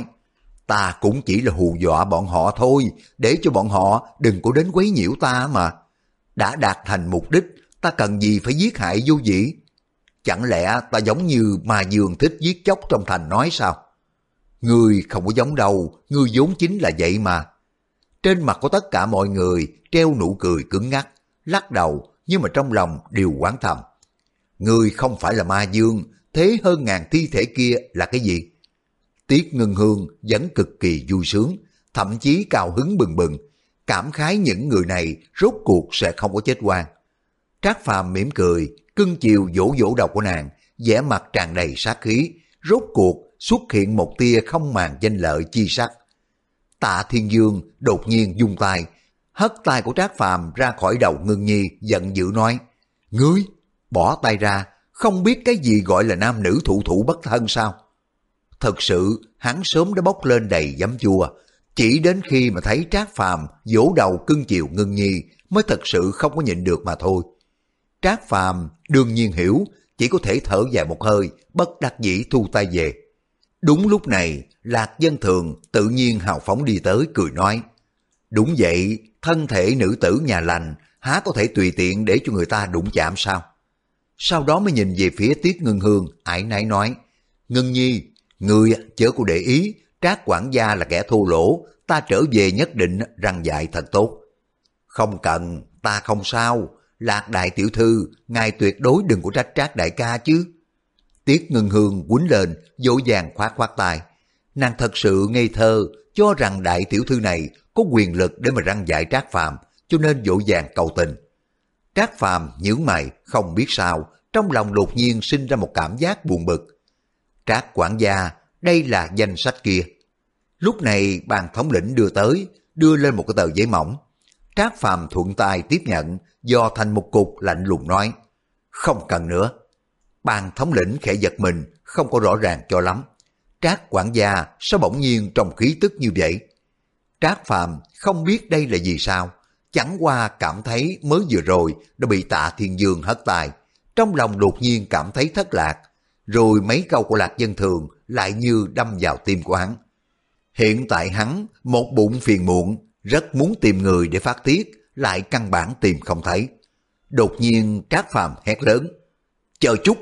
Ta cũng chỉ là hù dọa bọn họ thôi, để cho bọn họ đừng có đến quấy nhiễu ta mà. Đã đạt thành mục đích, ta cần gì phải giết hại vô dĩ? Chẳng lẽ ta giống như ma dương thích giết chóc trong thành nói sao? Ngươi không có giống đâu, ngươi vốn chính là vậy mà. Trên mặt của tất cả mọi người treo nụ cười cứng ngắc, lắc đầu nhưng mà trong lòng đều oán thầm. Ngươi không phải là ma dương, thế hơn ngàn thi thể kia là cái gì? Tiết Ngân Hương vẫn cực kỳ vui sướng, thậm chí cao hứng bừng bừng, cảm khái những người này rốt cuộc sẽ không có chết oan. Trác Phàm mỉm cười, cưng chiều vỗ vỗ đầu của nàng, vẻ mặt tràn đầy sát khí, rốt cuộc xuất hiện một tia không màng danh lợi chi sắc. Tạ Thiên Dương đột nhiên dung tay, hất tay của Trác Phàm ra khỏi đầu Ngân Nhi, giận dữ nói: Ngươi bỏ tay ra, không biết cái gì gọi là nam nữ thụ thụ bất thân sao? Thật sự hắn sớm đã bốc lên đầy giấm chua, chỉ đến khi mà thấy Trác Phàm vỗ đầu cưng chiều Ngân Nhi mới thật sự không có nhịn được mà thôi. Trác Phàm đương nhiên hiểu, chỉ có thể thở dài một hơi, bất đắc dĩ thu tay về. Đúng lúc này, Lạc Dân Thường tự nhiên hào phóng đi tới cười nói: Đúng vậy, thân thể nữ tử nhà lành há có thể tùy tiện để cho người ta đụng chạm sao? Sau đó mới nhìn về phía Tiết Ngân Hương, ải nải nói: Ngân Nhi, ngươi chớ có để ý, Trác quản gia là kẻ thô lỗ, ta trở về nhất định răn dạy thật tốt. Không cần, ta không sao, Lạc đại tiểu thư, ngài tuyệt đối đừng có trách Trác đại ca chứ. Tiết Ngân Hương quýnh lên, dỗ dàng khoát khoát tay. Nàng thật sự ngây thơ, cho rằng đại tiểu thư này có quyền lực để mà răn dạy Trác Phàm, cho nên dỗ dàng cầu tình. Trác Phàm nhướng mày, không biết sao, trong lòng đột nhiên sinh ra một cảm giác buồn bực. Trác quản gia, đây là danh sách kia. Lúc này bàn thống lĩnh đưa tới, đưa lên một cái tờ giấy mỏng. Trác Phàm thuận tay tiếp nhận, do thành một cục lạnh lùng nói: Không cần nữa. Bàn thống lĩnh khẽ giật mình, không có rõ ràng cho lắm. Trác quản gia sao bỗng nhiên trong khí tức như vậy? Trác Phàm không biết đây là gì sao, chẳng qua cảm thấy mới vừa rồi đã bị Tạ Thiên Dương hất tài, trong lòng đột nhiên cảm thấy thất lạc, rồi mấy câu của Lạc Dân Thường lại như đâm vào tim của hắn. Hiện tại hắn một bụng phiền muộn, rất muốn tìm người để phát tiết, lại căn bản tìm không thấy. Đột nhiên Trác Phàm hét lớn, chờ chút.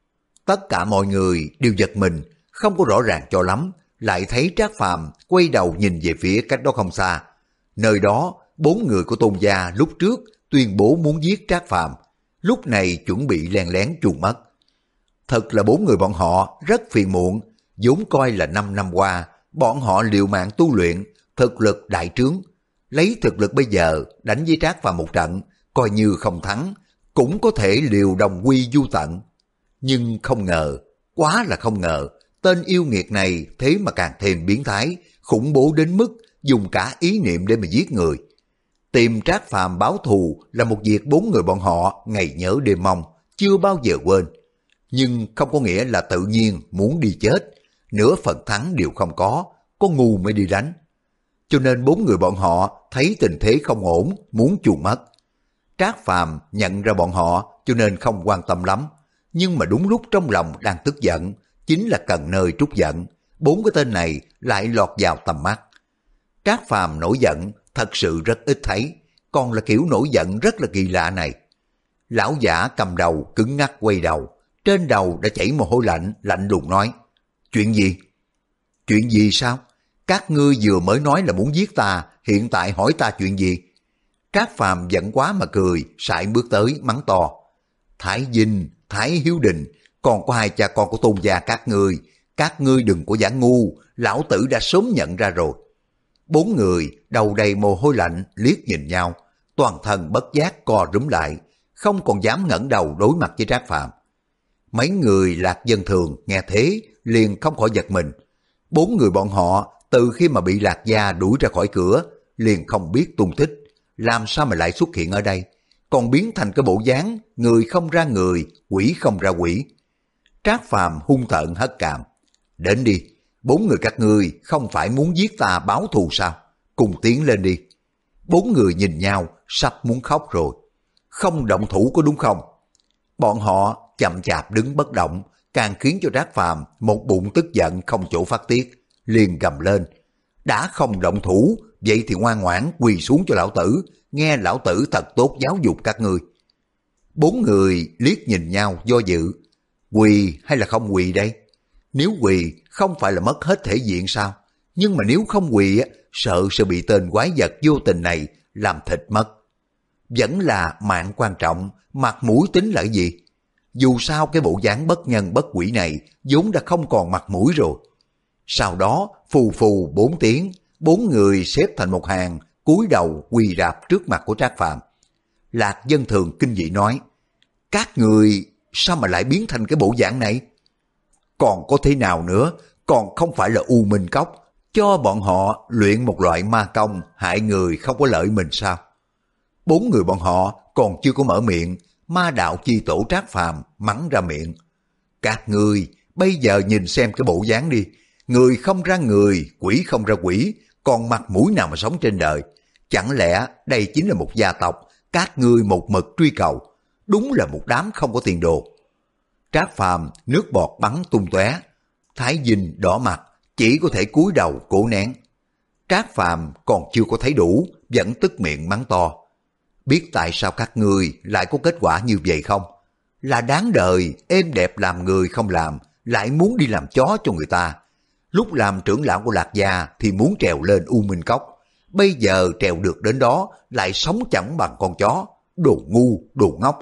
Tất cả mọi người đều giật mình, không có rõ ràng cho lắm, lại thấy Trác Phàm quay đầu nhìn về phía cách đó không xa. Nơi đó, bốn người của Tôn gia lúc trước tuyên bố muốn giết Trác Phàm, lúc này chuẩn bị len lén chuồn mất. Thật là bốn người bọn họ rất phiền muộn, vốn coi là năm năm qua, bọn họ liều mạng tu luyện, thực lực đại trướng. Lấy thực lực bây giờ đánh với Trác Phàm một trận, coi như không thắng, cũng có thể liều đồng quy du tận. Nhưng không ngờ, quá là không ngờ, tên yêu nghiệt này thế mà càng thêm biến thái, khủng bố đến mức dùng cả ý niệm để mà giết người. Tìm Trác Phàm báo thù là một việc bốn người bọn họ ngày nhớ đêm mong, chưa bao giờ quên. Nhưng không có nghĩa là tự nhiên muốn đi chết, nửa phần thắng đều không có, có ngu mới đi đánh. Cho nên bốn người bọn họ thấy tình thế không ổn, muốn chuồn mất. Trác Phàm nhận ra bọn họ cho nên không quan tâm lắm, nhưng mà đúng lúc trong lòng đang tức giận, chính là cần nơi trút giận, bốn cái tên này lại lọt vào tầm mắt. Trác Phàm nổi giận thật sự rất ít thấy, còn là kiểu nổi giận rất là kỳ lạ này. Lão giả cầm đầu cứng ngắc quay đầu, trên đầu đã chảy mồ hôi lạnh, lạnh lùng nói, chuyện gì? Chuyện gì sao? Các ngươi vừa mới nói là muốn giết ta, hiện tại hỏi ta chuyện gì? Trác Phàm giận quá mà cười, sải bước tới mắng to, Thái Vinh, Thái Hiếu Đình, còn có hai cha con của Tôn gia các ngươi, các ngươi đừng có giả ngu, lão tử đã sớm nhận ra rồi. Bốn người đầu đầy mồ hôi lạnh liếc nhìn nhau, toàn thân bất giác co rúm lại, không còn dám ngẩng đầu đối mặt với Trác Phàm. Mấy người Lạc Dân Thường nghe thế liền không khỏi giật mình. Bốn người bọn họ từ khi mà bị Lạc gia đuổi ra khỏi cửa liền không biết tung tích, làm sao mà lại xuất hiện ở đây, còn biến thành cái bộ dáng người không ra người, quỷ không ra quỷ. Trác Phàm hung tợn hất cằm, đến đi, bốn người các ngươi không phải muốn giết ta báo thù sao, cùng tiến lên đi. Bốn người nhìn nhau sắp muốn khóc rồi, không động thủ có đúng không? Bọn họ chậm chạp đứng bất động, càng khiến cho Trác Phàm một bụng tức giận không chỗ phát tiết, liền gầm lên, đã không động thủ, vậy thì ngoan ngoãn quỳ xuống cho lão tử, nghe lão tử thật tốt giáo dục các ngươi. Bốn người liếc nhìn nhau do dự, quỳ hay là không quỳ đây? Nếu quỳ không phải là mất hết thể diện sao? Nhưng mà nếu không quỳ, sợ sẽ bị tên quái vật vô tình này làm thịt mất. Vẫn là mạng quan trọng, mặt mũi tính là cái gì? Dù sao cái bộ dáng bất nhân bất quỷ này vốn đã không còn mặt mũi rồi. Sau đó phù phù bốn tiếng, bốn người xếp thành một hàng, cúi đầu quỳ rạp trước mặt của Trác Phàm. Lạc Dân Thường kinh dị nói, các người sao mà lại biến thành cái bộ dạng này? Còn có thế nào nữa, còn không phải là U Minh Cốc, cho bọn họ luyện một loại ma công hại người không có lợi mình sao? Bốn người bọn họ còn chưa có mở miệng, ma đạo chi tổ Trác Phàm mắng ra miệng, các ngươi bây giờ nhìn xem cái bộ dáng đi, người không ra người, quỷ không ra quỷ, còn mặt mũi nào mà sống trên đời? Chẳng lẽ đây chính là một gia tộc các ngươi một mực truy cầu? Đúng là một đám không có tiền đồ. Trác Phàm nước bọt bắn tung tóe, Thái Vinh đỏ mặt, chỉ có thể cúi đầu cố nén. Trác Phàm còn chưa có thấy đủ, vẫn tức miệng mắng to, biết tại sao các ngươi lại có kết quả như vậy không? Là đáng đời, êm đẹp làm người không làm, lại muốn đi làm chó cho người ta. Lúc làm trưởng lão của Lạc gia thì muốn trèo lên U Minh Cốc, bây giờ trèo được đến đó lại sống chẳng bằng con chó, đồ ngu, đồ ngốc.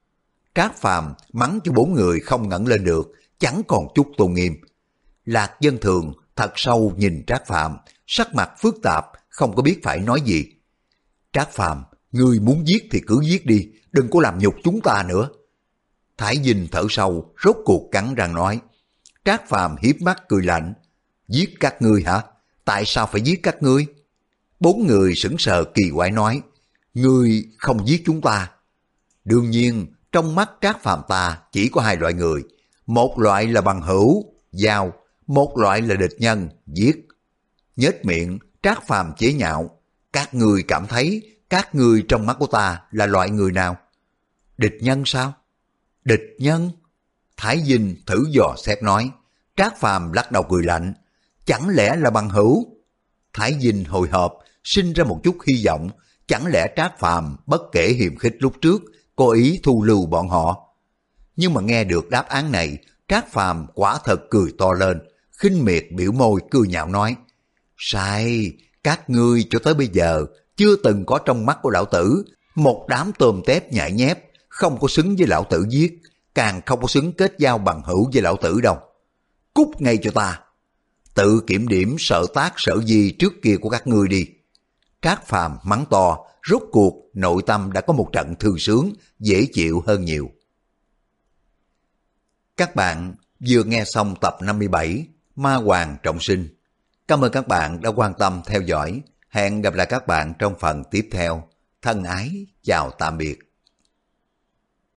Trác Phàm mắng cho bốn người không ngẩng lên được, chẳng còn chút tôn nghiêm. Lạc Dân Thường thật sâu nhìn Trác Phàm, sắc mặt phức tạp, không có biết phải nói gì. Trác Phàm, ngươi muốn giết thì cứ giết đi, đừng có làm nhục chúng ta nữa. Thái Vinh thở sâu, rốt cuộc cắn răng nói. Trác Phàm hiếp mắt cười lạnh, giết các ngươi hả? Tại sao phải giết các ngươi? Bốn người sững sờ kỳ quái nói, ngươi không giết chúng ta. Đương nhiên, trong mắt Trác Phàm ta chỉ có hai loại người, một loại là bằng hữu, giao, một loại là địch nhân, giết. Nhếch miệng, Trác Phàm chế nhạo, các người cảm thấy các người trong mắt của ta là loại người nào? Địch nhân sao? Địch nhân? Thái Dinh thử dò xét nói. Trác Phàm lắc đầu cười lạnh, chẳng lẽ là bằng hữu? Thái Dinh hồi hộp, sinh ra một chút hy vọng, chẳng lẽ Trác Phàm bất kể hiềm khích lúc trước, cố ý thu lưu bọn họ? Nhưng mà nghe được đáp án này, Trác Phàm quả thật cười to lên, khinh miệt biểu môi cười nhạo nói, sai, các ngươi cho tới bây giờ chưa từng có trong mắt của lão tử một đám tôm tép nhại nhép, không có xứng với lão tử giết, càng không có xứng kết giao bằng hữu với lão tử đâu. Cút ngay cho ta, tự kiểm điểm sợ tác sợ gì trước kia của các ngươi đi. Trác Phàm mắng to, rốt cuộc nội tâm đã có một trận thư sướng, dễ chịu hơn nhiều. Các bạn vừa nghe xong tập năm mươi bảy Ma Hoàng Trọng Sinh. Cảm ơn các bạn đã quan tâm theo dõi. Hẹn gặp lại các bạn trong phần tiếp theo. Thân ái, chào tạm biệt.